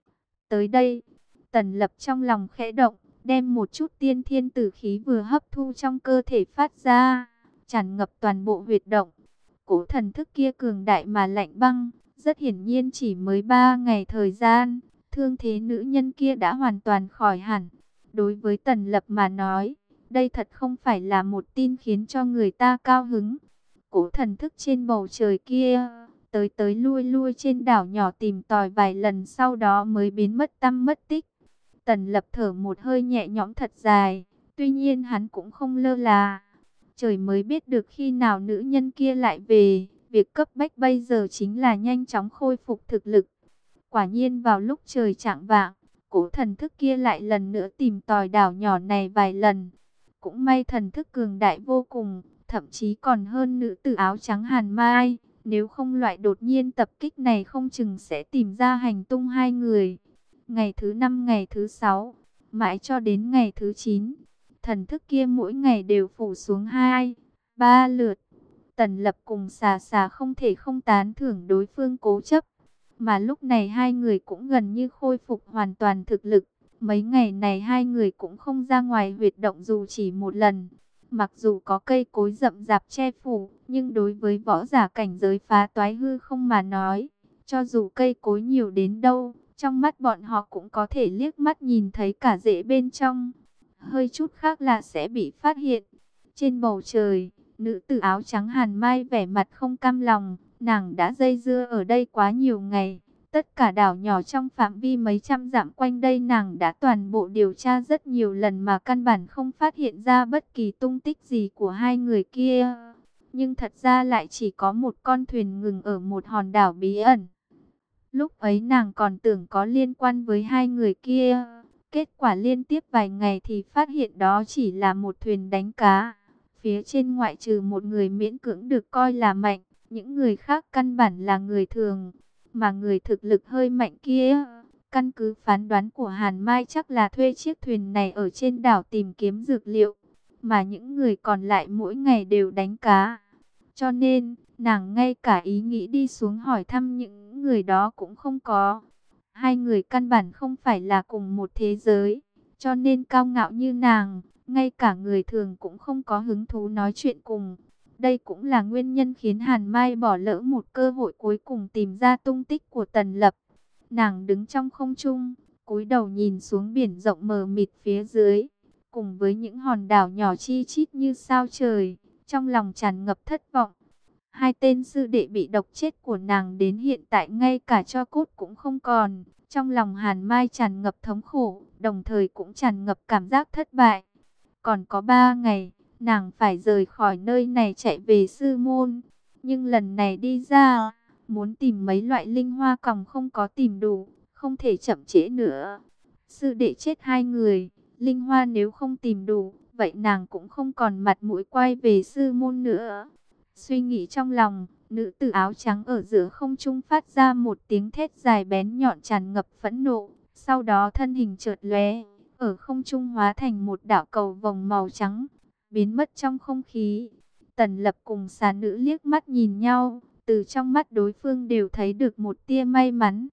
Tới đây, Tần Lập trong lòng khẽ động, đem một chút tiên thiên tử khí vừa hấp thu trong cơ thể phát ra, tràn ngập toàn bộ huyệt động. Cỗ thần thức kia cường đại mà lạnh băng, rất hiển nhiên chỉ mới ba ngày thời gian, thương thế nữ nhân kia đã hoàn toàn khỏi hẳn. Đối với Tần Lập mà nói, đây thật không phải là một tin khiến cho người ta cao hứng. Cỗ thần thức trên bầu trời kia, tới tới lui lui trên đảo nhỏ tìm tòi vài lần sau đó mới biến mất tăm mất tích. Tần Lập thở một hơi nhẹ nhõm thật dài, tuy nhiên hắn cũng không lơ là. Trời mới biết được khi nào nữ nhân kia lại về, việc cấp bách bây giờ chính là nhanh chóng khôi phục thực lực. Quả nhiên vào lúc trời chạng vạng, cỗ thần thức kia lại lần nữa tìm tòi đảo nhỏ này vài lần. Cũng may thần thức cường đại vô cùng, thậm chí còn hơn nữ tử áo trắng Hàn Mai. Nếu không loại đột nhiên tập kích này không chừng sẽ tìm ra hành tung hai người. Ngày thứ năm, ngày thứ sáu, mãi cho đến ngày thứ chín, thần thức kia mỗi ngày đều phủ xuống hai, ba lượt. Tần Lập cùng xà xà không thể không tán thưởng đối phương cố chấp. Mà lúc này hai người cũng gần như khôi phục hoàn toàn thực lực. Mấy ngày này hai người cũng không ra ngoài huyệt động dù chỉ một lần. Mặc dù có cây cối rậm rạp che phủ, nhưng đối với võ giả cảnh giới phá toái hư không mà nói, cho dù cây cối nhiều đến đâu, trong mắt bọn họ cũng có thể liếc mắt nhìn thấy cả rễ bên trong. Hơi chút khác là sẽ bị phát hiện. Trên bầu trời, nữ tử áo trắng Hàn Mai vẻ mặt không cam lòng, nàng đã dây dưa ở đây quá nhiều ngày. Tất cả đảo nhỏ trong phạm vi mấy trăm dặm quanh đây nàng đã toàn bộ điều tra rất nhiều lần mà căn bản không phát hiện ra bất kỳ tung tích gì của hai người kia. Nhưng thật ra lại chỉ có một con thuyền ngừng ở một hòn đảo bí ẩn. Lúc ấy nàng còn tưởng có liên quan với hai người kia. Kết quả liên tiếp vài ngày thì phát hiện đó chỉ là một thuyền đánh cá. Phía trên ngoại trừ một người miễn cưỡng được coi là mạnh, những người khác căn bản là người thường. Mà người thực lực hơi mạnh kia, căn cứ phán đoán của Hàn Mai chắc là thuê chiếc thuyền này ở trên đảo tìm kiếm dược liệu. Mà những người còn lại mỗi ngày đều đánh cá. Cho nên, nàng ngay cả ý nghĩ đi xuống hỏi thăm những người đó cũng không có. Hai người căn bản không phải là cùng một thế giới. Cho nên cao ngạo như nàng, ngay cả người thường cũng không có hứng thú nói chuyện cùng. Đây cũng là nguyên nhân khiến Hàn Mai bỏ lỡ một cơ hội cuối cùng tìm ra tung tích của Tần Lập. Nàng đứng trong không trung, cúi đầu nhìn xuống biển rộng mờ mịt phía dưới, cùng với những hòn đảo nhỏ chi chít như sao trời, trong lòng tràn ngập thất vọng. Hai tên sư đệ bị độc chết của nàng đến hiện tại ngay cả tro cốt cũng không còn. Trong lòng Hàn Mai tràn ngập thống khổ, đồng thời cũng tràn ngập cảm giác thất bại. Còn có ba ngày, nàng phải rời khỏi nơi này chạy về sư môn. Nhưng lần này đi ra, muốn tìm mấy loại linh hoa còng không có tìm đủ, không thể chậm trễ nữa. Sư đệ chết hai người, linh hoa nếu không tìm đủ, vậy nàng cũng không còn mặt mũi quay về sư môn nữa. Suy nghĩ trong lòng, nữ tử áo trắng ở giữa không trung phát ra một tiếng thét dài bén nhọn tràn ngập phẫn nộ. Sau đó thân hình chợt lóe, ở không trung hóa thành một đạo cầu vồng màu trắng, biến mất trong không khí. Tần Lập cùng xà nữ liếc mắt nhìn nhau, từ trong mắt đối phương đều thấy được một tia may mắn.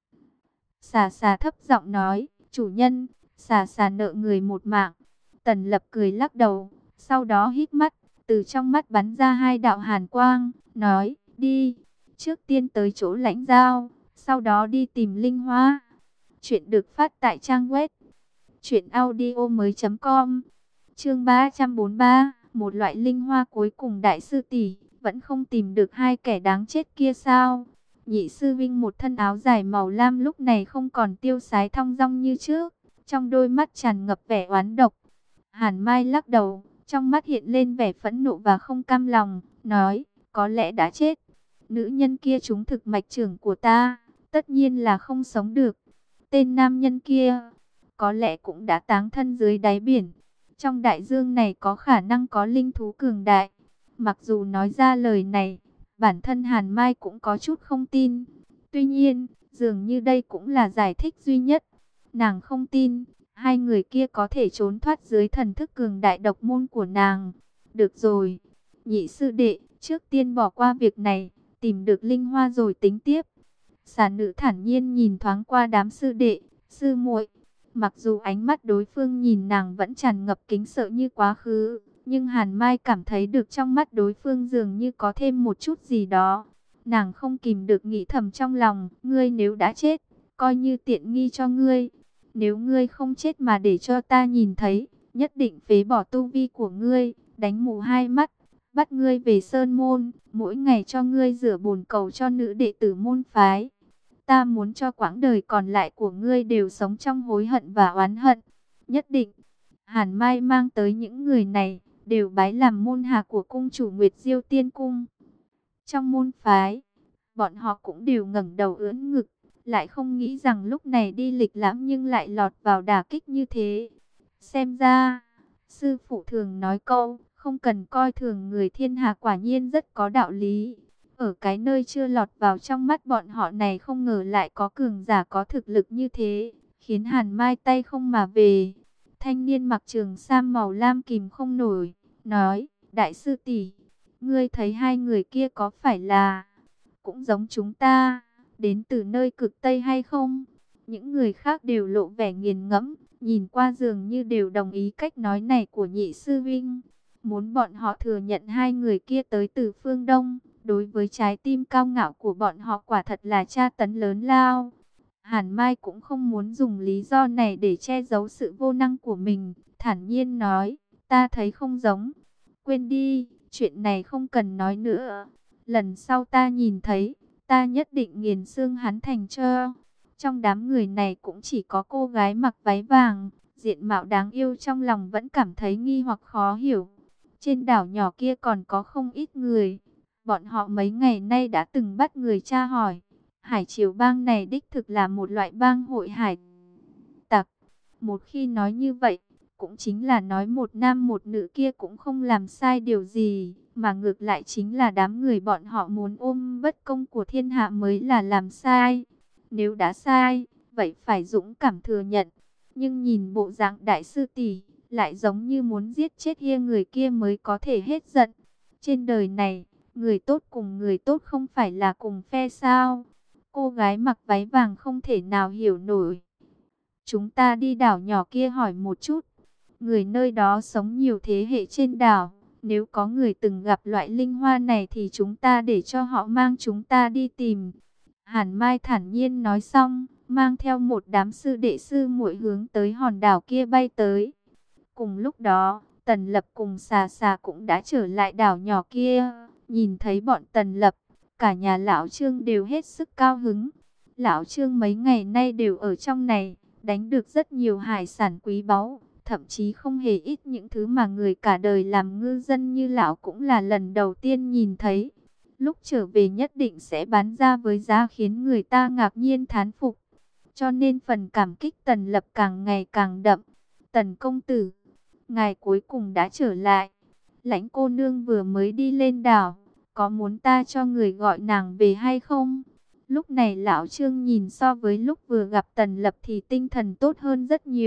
Xà xà thấp giọng nói, chủ nhân, xà xà nợ người một mạng. Tần Lập cười lắc đầu, sau đó hít mắt, từ trong mắt bắn ra hai đạo hàn quang, nói, đi, trước tiên tới chỗ lãnh giao, sau đó đi tìm Linh Hoa. Chuyện được phát tại trang web truyện audio mới chấm com. Chương ba trăm bốn mươi ba, một loại linh hoa cuối cùng. Đại sư tỷ vẫn không tìm được hai kẻ đáng chết kia sao? Nhị sư vinh một thân áo dài màu lam lúc này không còn tiêu sái thong dong như trước, trong đôi mắt tràn ngập vẻ oán độc. Hàn Mai lắc đầu, trong mắt hiện lên vẻ phẫn nộ và không cam lòng, nói, có lẽ đã chết. Nữ nhân kia trúng thực mạch trưởng của ta, tất nhiên là không sống được. Tên nam nhân kia, có lẽ cũng đã táng thân dưới đáy biển. Trong đại dương này có khả năng có linh thú cường đại. Mặc dù nói ra lời này, bản thân Hàn Mai cũng có chút không tin. Tuy nhiên, dường như đây cũng là giải thích duy nhất. Nàng không tin, hai người kia có thể trốn thoát dưới thần thức cường đại độc môn của nàng. Được rồi, nhị sư đệ, trước tiên bỏ qua việc này, tìm được linh hoa rồi tính tiếp. Xà nữ thản nhiên nhìn thoáng qua đám sư đệ, sư muội. Mặc dù ánh mắt đối phương nhìn nàng vẫn tràn ngập kính sợ như quá khứ, nhưng Hàn Mai cảm thấy được trong mắt đối phương dường như có thêm một chút gì đó. Nàng không kìm được nghĩ thầm trong lòng, ngươi nếu đã chết, coi như tiện nghi cho ngươi. Nếu ngươi không chết mà để cho ta nhìn thấy, nhất định phế bỏ tu vi của ngươi, đánh mù hai mắt, bắt ngươi về sơn môn, mỗi ngày cho ngươi rửa bồn cầu cho nữ đệ tử môn phái. Ta muốn cho quãng đời còn lại của ngươi đều sống trong hối hận và oán hận. Nhất định, Hàn Mai mang tới những người này, đều bái làm môn hạ của cung chủ Nguyệt Diêu Tiên Cung. Trong môn phái, bọn họ cũng đều ngẩng đầu ưỡn ngực, lại không nghĩ rằng lúc này đi lịch lãm nhưng lại lọt vào đả kích như thế. Xem ra, sư phụ thường nói câu, không cần coi thường người thiên hạ quả nhiên rất có đạo lý. Ở cái nơi chưa lọt vào trong mắt bọn họ này không ngờ lại có cường giả có thực lực như thế, khiến Hàn Mai tay không mà về. Thanh niên mặc trường sam màu lam kìm không nổi, nói, đại sư tỷ, ngươi thấy hai người kia có phải là cũng giống chúng ta, đến từ nơi cực Tây hay không? Những người khác đều lộ vẻ nghiền ngẫm, nhìn qua dường như đều đồng ý cách nói này của nhị sư vinh. Muốn bọn họ thừa nhận hai người kia tới từ phương Đông, đối với trái tim cao ngạo của bọn họ quả thật là tra tấn lớn lao. Hàn Mai cũng không muốn dùng lý do này để che giấu sự vô năng của mình, thản nhiên nói, ta thấy không giống. Quên đi, chuyện này không cần nói nữa. Lần sau ta nhìn thấy, ta nhất định nghiền xương hắn thành tro. Trong đám người này cũng chỉ có cô gái mặc váy vàng, diện mạo đáng yêu, trong lòng vẫn cảm thấy nghi hoặc khó hiểu. Trên đảo nhỏ kia còn có không ít người. Bọn họ mấy ngày nay đã từng bắt người tra hỏi. Hải Triều bang này đích thực là một loại bang hội hải tặc. Một khi nói như vậy, cũng chính là nói một nam một nữ kia cũng không làm sai điều gì, mà ngược lại chính là đám người bọn họ muốn ôm bất công của thiên hạ mới là làm sai. Nếu đã sai, vậy phải dũng cảm thừa nhận. Nhưng nhìn bộ dạng đại sư tỷ, lại giống như muốn giết chết hia người kia mới có thể hết giận. Trên đời này, người tốt cùng người tốt không phải là cùng phe sao? Cô gái mặc váy vàng không thể nào hiểu nổi. Chúng ta đi đảo nhỏ kia hỏi một chút. Người nơi đó sống nhiều thế hệ trên đảo. Nếu có người từng gặp loại linh hoa này thì chúng ta để cho họ mang chúng ta đi tìm. Hàn Mai thản nhiên nói xong, mang theo một đám sư đệ sư muội hướng tới hòn đảo kia bay tới. Cùng lúc đó, Tần Lập cùng xà xà cũng đã trở lại đảo nhỏ kia. Nhìn thấy bọn Tần Lập, cả nhà lão Trương đều hết sức cao hứng. Lão Trương mấy ngày nay đều ở trong này, đánh được rất nhiều hải sản quý báu, thậm chí không hề ít những thứ mà người cả đời làm ngư dân như lão cũng là lần đầu tiên nhìn thấy. Lúc trở về nhất định sẽ bán ra với giá khiến người ta ngạc nhiên thán phục. Cho nên phần cảm kích Tần Lập càng ngày càng đậm. Tần công tử, ngài cuối cùng đã trở lại. Lãnh cô nương vừa mới đi lên đảo, có muốn ta cho người gọi nàng về hay không? Lúc này lão Trương nhìn so với lúc vừa gặp Tần Lập thì tinh thần tốt hơn rất nhiều.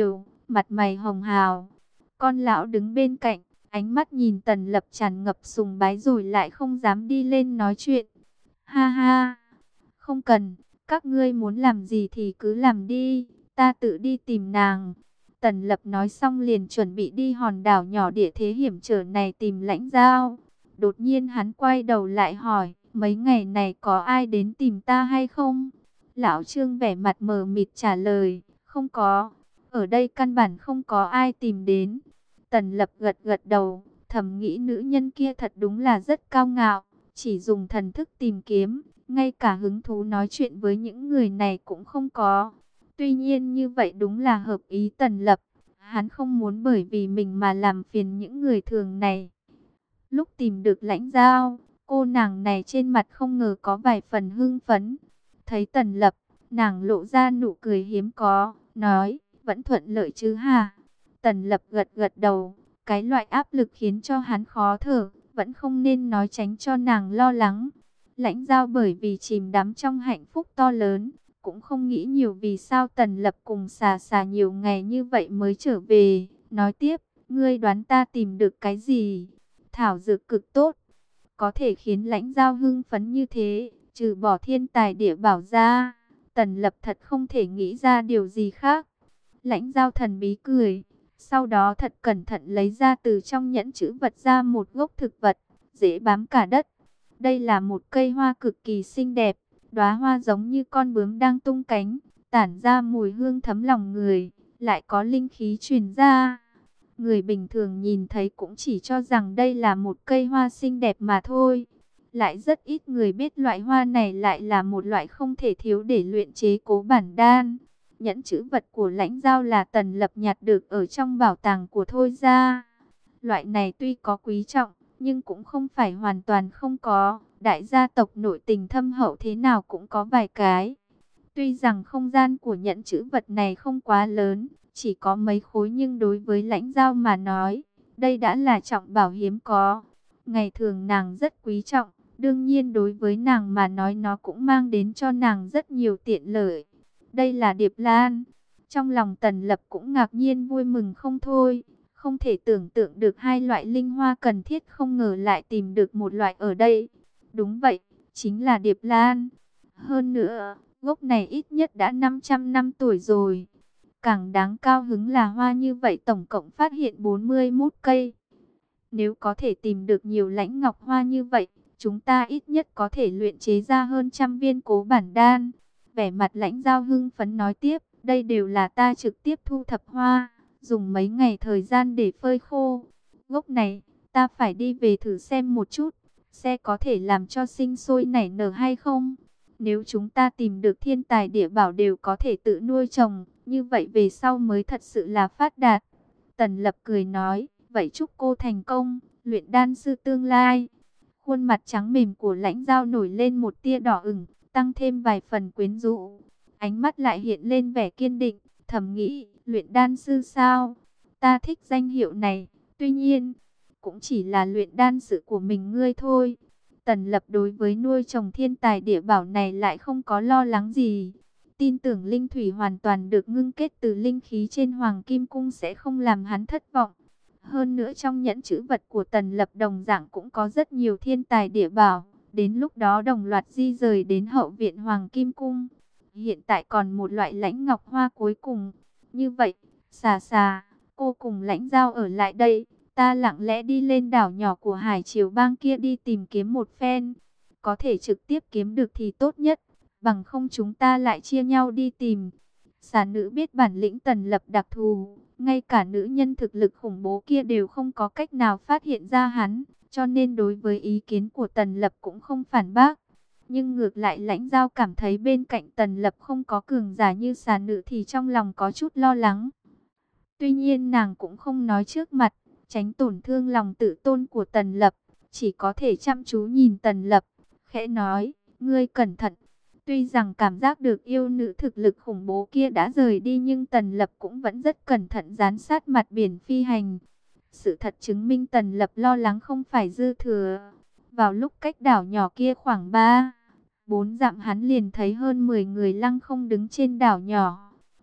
mặt mày hồng hào. Con lão đứng bên cạnh, ánh mắt nhìn Tần Lập tràn ngập sùng bái rồi lại không dám đi lên nói chuyện. Ha ha, không cần, các ngươi muốn làm gì thì cứ làm đi, ta tự đi tìm nàng. Tần Lập nói xong liền chuẩn bị đi hòn đảo nhỏ địa thế hiểm trở này tìm Lãnh Giao. Đột nhiên hắn quay đầu lại hỏi, mấy ngày này có ai đến tìm ta hay không? Lão Trương vẻ mặt mờ mịt trả lời, không có, ở đây căn bản không có ai tìm đến. Tần Lập gật gật đầu, thầm nghĩ nữ nhân kia thật đúng là rất cao ngạo, chỉ dùng thần thức tìm kiếm, ngay cả hứng thú nói chuyện với những người này cũng không có. Tuy nhiên như vậy đúng là hợp ý Tần Lập, hắn không muốn bởi vì mình mà làm phiền những người thường này. Lúc tìm được Lãnh Giao, cô nàng này trên mặt không ngờ có vài phần hưng phấn. Thấy Tần Lập, nàng lộ ra nụ cười hiếm có, nói, vẫn thuận lợi chứ hả? Tần Lập gật gật đầu, cái loại áp lực khiến cho hắn khó thở, vẫn không nên nói tránh cho nàng lo lắng. Lãnh Giao bởi vì chìm đắm trong hạnh phúc to lớn, cũng không nghĩ nhiều vì sao Tần Lập cùng xà xà nhiều ngày như vậy mới trở về. Nói tiếp, ngươi đoán ta tìm được cái gì? Thảo dược cực tốt, có thể khiến Lãnh Giao hưng phấn như thế, trừ bỏ thiên tài địa bảo ra, Tần Lập thật không thể nghĩ ra điều gì khác. Lãnh Giao thần bí cười, sau đó thật cẩn thận lấy ra từ trong nhẫn chữ vật ra một gốc thực vật, dễ bám cả đất. Đây là một cây hoa cực kỳ xinh đẹp, đóa hoa giống như con bướm đang tung cánh, tản ra mùi hương thấm lòng người, lại có linh khí truyền ra. Người bình thường nhìn thấy cũng chỉ cho rằng đây là một cây hoa xinh đẹp mà thôi. Lại rất ít người biết loại hoa này lại là một loại không thể thiếu để luyện chế cố bản đan. Nhẫn chữ vật của Lãnh Giao là Tần Lập nhặt được ở trong bảo tàng của Thôi gia. Loại này tuy có quý trọng, nhưng cũng không phải hoàn toàn không có. Đại gia tộc nội tình thâm hậu thế nào cũng có vài cái. Tuy rằng không gian của nhẫn chữ vật này không quá lớn, chỉ có mấy khối, nhưng đối với Lãnh Giao mà nói, đây đã là trọng bảo hiếm có. Ngày thường nàng rất quý trọng, đương nhiên đối với nàng mà nói nó cũng mang đến cho nàng rất nhiều tiện lợi. Đây là điệp lan. Trong lòng Tần Lập cũng ngạc nhiên vui mừng không thôi. Không thể tưởng tượng được hai loại linh hoa cần thiết không ngờ lại tìm được một loại ở đây. Đúng vậy, chính là điệp lan. Hơn nữa, gốc này ít nhất đã năm trăm năm tuổi rồi. Càng đáng cao hứng là hoa như vậy tổng cộng phát hiện bốn mươi mốt cây. Nếu có thể tìm được nhiều lãnh ngọc hoa như vậy, chúng ta ít nhất có thể luyện chế ra hơn trăm viên cố bản đan. Vẻ mặt Lãnh Giao hưng phấn nói tiếp, đây đều là ta trực tiếp thu thập hoa, dùng mấy ngày thời gian để phơi khô. Gốc này, ta phải đi về thử xem một chút, sẽ có thể làm cho sinh sôi nảy nở hay không. Nếu chúng ta tìm được thiên tài địa bảo đều có thể tự nuôi trồng, như vậy về sau mới thật sự là phát đạt. Tần Lập cười nói, vậy chúc cô thành công, luyện đan sư tương lai. Khuôn mặt trắng mềm của Lãnh Giao nổi lên một tia đỏ ửng, tăng thêm vài phần quyến rũ. Ánh mắt lại hiện lên vẻ kiên định, thầm nghĩ, luyện đan sư sao? Ta thích danh hiệu này, tuy nhiên, cũng chỉ là luyện đan sư của mình ngươi thôi. Tần Lập đối với nuôi trồng thiên tài địa bảo này lại không có lo lắng gì. Tin tưởng linh thủy hoàn toàn được ngưng kết từ linh khí trên Hoàng Kim Cung sẽ không làm hắn thất vọng. Hơn nữa trong nhẫn chữ vật của Tần Lập đồng dạng cũng có rất nhiều thiên tài địa bảo. Đến lúc đó đồng loạt di rời đến hậu viện Hoàng Kim Cung. Hiện tại còn một loại lãnh ngọc hoa cuối cùng. Như vậy, xà xà, cô cùng Lãnh Giao ở lại đây. Ta lặng lẽ đi lên đảo nhỏ của Hải Triều Bang kia đi tìm kiếm một phen. Có thể trực tiếp kiếm được thì tốt nhất. Bằng không chúng ta lại chia nhau đi tìm. Xà nữ biết bản lĩnh Tần Lập đặc thù. Ngay cả nữ nhân thực lực khủng bố kia đều không có cách nào phát hiện ra hắn. Cho nên đối với ý kiến của Tần Lập cũng không phản bác. Nhưng ngược lại Lãnh Giao cảm thấy bên cạnh Tần Lập không có cường giả như xà nữ thì trong lòng có chút lo lắng. Tuy nhiên nàng cũng không nói trước mặt, tránh tổn thương lòng tự tôn của Tần Lập. Chỉ có thể chăm chú nhìn Tần Lập, khẽ nói, ngươi cẩn thận. Tuy rằng cảm giác được yêu nữ thực lực khủng bố kia đã rời đi, nhưng Tần Lập cũng vẫn rất cẩn thận dán sát mặt biển phi hành. Sự thật chứng minh Tần Lập lo lắng không phải dư thừa. Vào lúc cách đảo nhỏ kia khoảng ba, bốn dặm hắn liền thấy hơn mười người lăng không đứng trên đảo nhỏ.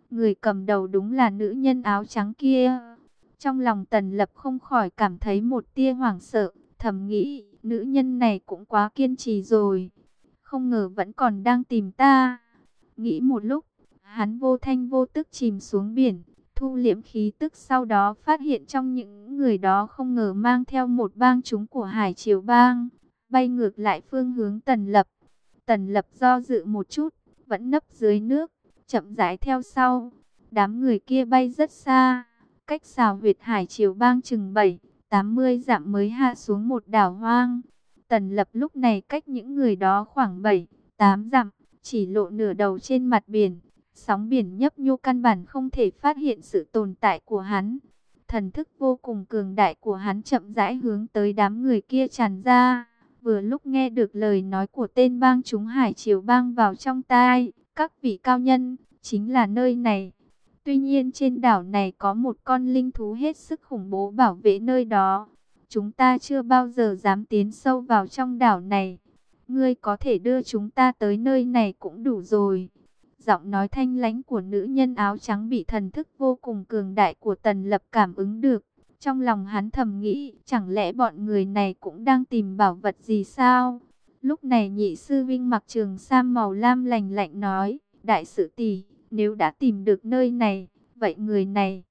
Người cầm đầu đúng là nữ nhân áo trắng kia. Trong lòng Tần Lập không khỏi cảm thấy một tia hoảng sợ, thầm nghĩ, nữ nhân này cũng quá kiên trì rồi. Không ngờ vẫn còn đang tìm ta. Nghĩ một lúc, hắn vô thanh vô tức chìm xuống biển, thu liễm khí tức, sau đó phát hiện trong những người đó không ngờ mang theo một bang chúng của Hải Triều Bang, bay ngược lại phương hướng Tần Lập. Tần Lập do dự một chút, vẫn nấp dưới nước, chậm rãi theo sau. Đám người kia bay rất xa, cách xào huyệt Hải Triều Bang chừng bảy, tám mươi dặm mới hạ xuống một đảo hoang. Tần Lập lúc này cách những người đó khoảng bảy, tám dặm, chỉ lộ nửa đầu trên mặt biển. Sóng biển nhấp nhô căn bản không thể phát hiện sự tồn tại của hắn. Thần thức vô cùng cường đại của hắn chậm rãi hướng tới đám người kia tràn ra. Vừa lúc nghe được lời nói của tên bang chúng Hải Triều Bang vào trong tai, các vị cao nhân, chính là nơi này. Tuy nhiên trên đảo này có một con linh thú hết sức khủng bố bảo vệ nơi đó. Chúng ta chưa bao giờ dám tiến sâu vào trong đảo này. Ngươi có thể đưa chúng ta tới nơi này cũng đủ rồi. Giọng nói thanh lãnh của nữ nhân áo trắng bị thần thức vô cùng cường đại của Tần Lập cảm ứng được. Trong lòng hắn thầm nghĩ, chẳng lẽ bọn người này cũng đang tìm bảo vật gì sao? Lúc này nhị sư vinh mặc trường sam màu lam lạnh lạnh nói, đại sự tỷ, nếu đã tìm được nơi này, vậy người này...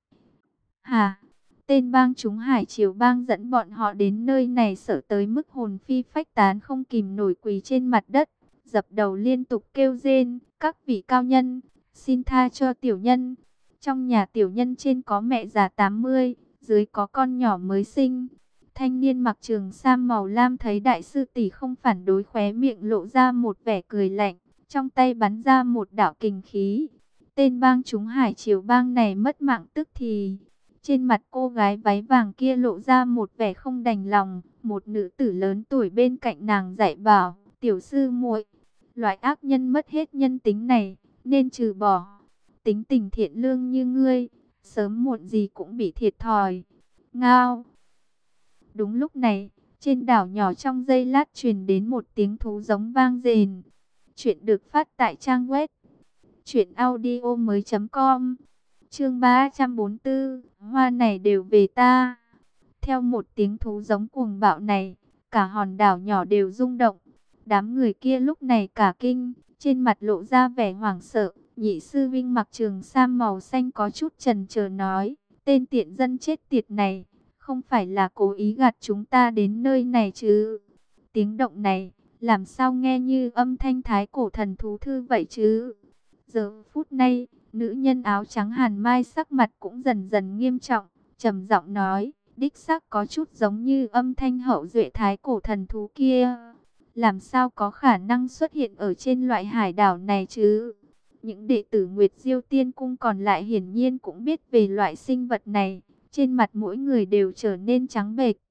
Hà, tên bang chúng Hải Triều Bang dẫn bọn họ đến nơi này sợ tới mức hồn phi phách tán không kìm nổi quỳ trên mặt đất, dập đầu liên tục kêu rên, các vị cao nhân, xin tha cho tiểu nhân. Trong nhà tiểu nhân trên có mẹ già tám mươi, dưới có con nhỏ mới sinh. Thanh niên mặc trường sam màu lam thấy đại sư tỷ không phản đối, khóe miệng lộ ra một vẻ cười lạnh, trong tay bắn ra một đạo kình khí. Tên bang chúng Hải Triều Bang này mất mạng tức thì. Trên mặt cô gái váy vàng kia lộ ra một vẻ không đành lòng. Một nữ tử lớn tuổi bên cạnh nàng dạy bảo, tiểu sư muội, loại ác nhân mất hết nhân tính này nên trừ bỏ. Tính tình thiện lương như ngươi, sớm muộn gì cũng bị thiệt thòi. Ngao. Đúng lúc này, trên đảo nhỏ trong giây lát truyền đến một tiếng thú giống vang rền. Chuyện được phát tại trang web truyện audio mới chấm com. Chương ba trăm bốn mươi tư, hoa này đều về ta. Theo một tiếng thú giống cuồng bạo này, cả hòn đảo nhỏ đều rung động. Đám người kia lúc này cả kinh, trên mặt lộ ra vẻ hoảng sợ. Nhị sư vinh mặc trường sam màu xanh có chút chần chờ nói, tên tiện dân chết tiệt này, không phải là cố ý gạt chúng ta đến nơi này chứ? Tiếng động này, làm sao nghe như âm thanh thái cổ thần thú thư vậy chứ? Giờ phút này, nữ nhân áo trắng Hàn Mai sắc mặt cũng dần dần nghiêm trọng, trầm giọng nói, đích xác có chút giống như âm thanh hậu duệ thái cổ thần thú kia. Làm sao có khả năng xuất hiện ở trên loại hải đảo này chứ? Những đệ tử Nguyệt Diêu Tiên Cung còn lại hiển nhiên cũng biết về loại sinh vật này. Trên mặt mỗi người đều trở nên trắng bệch.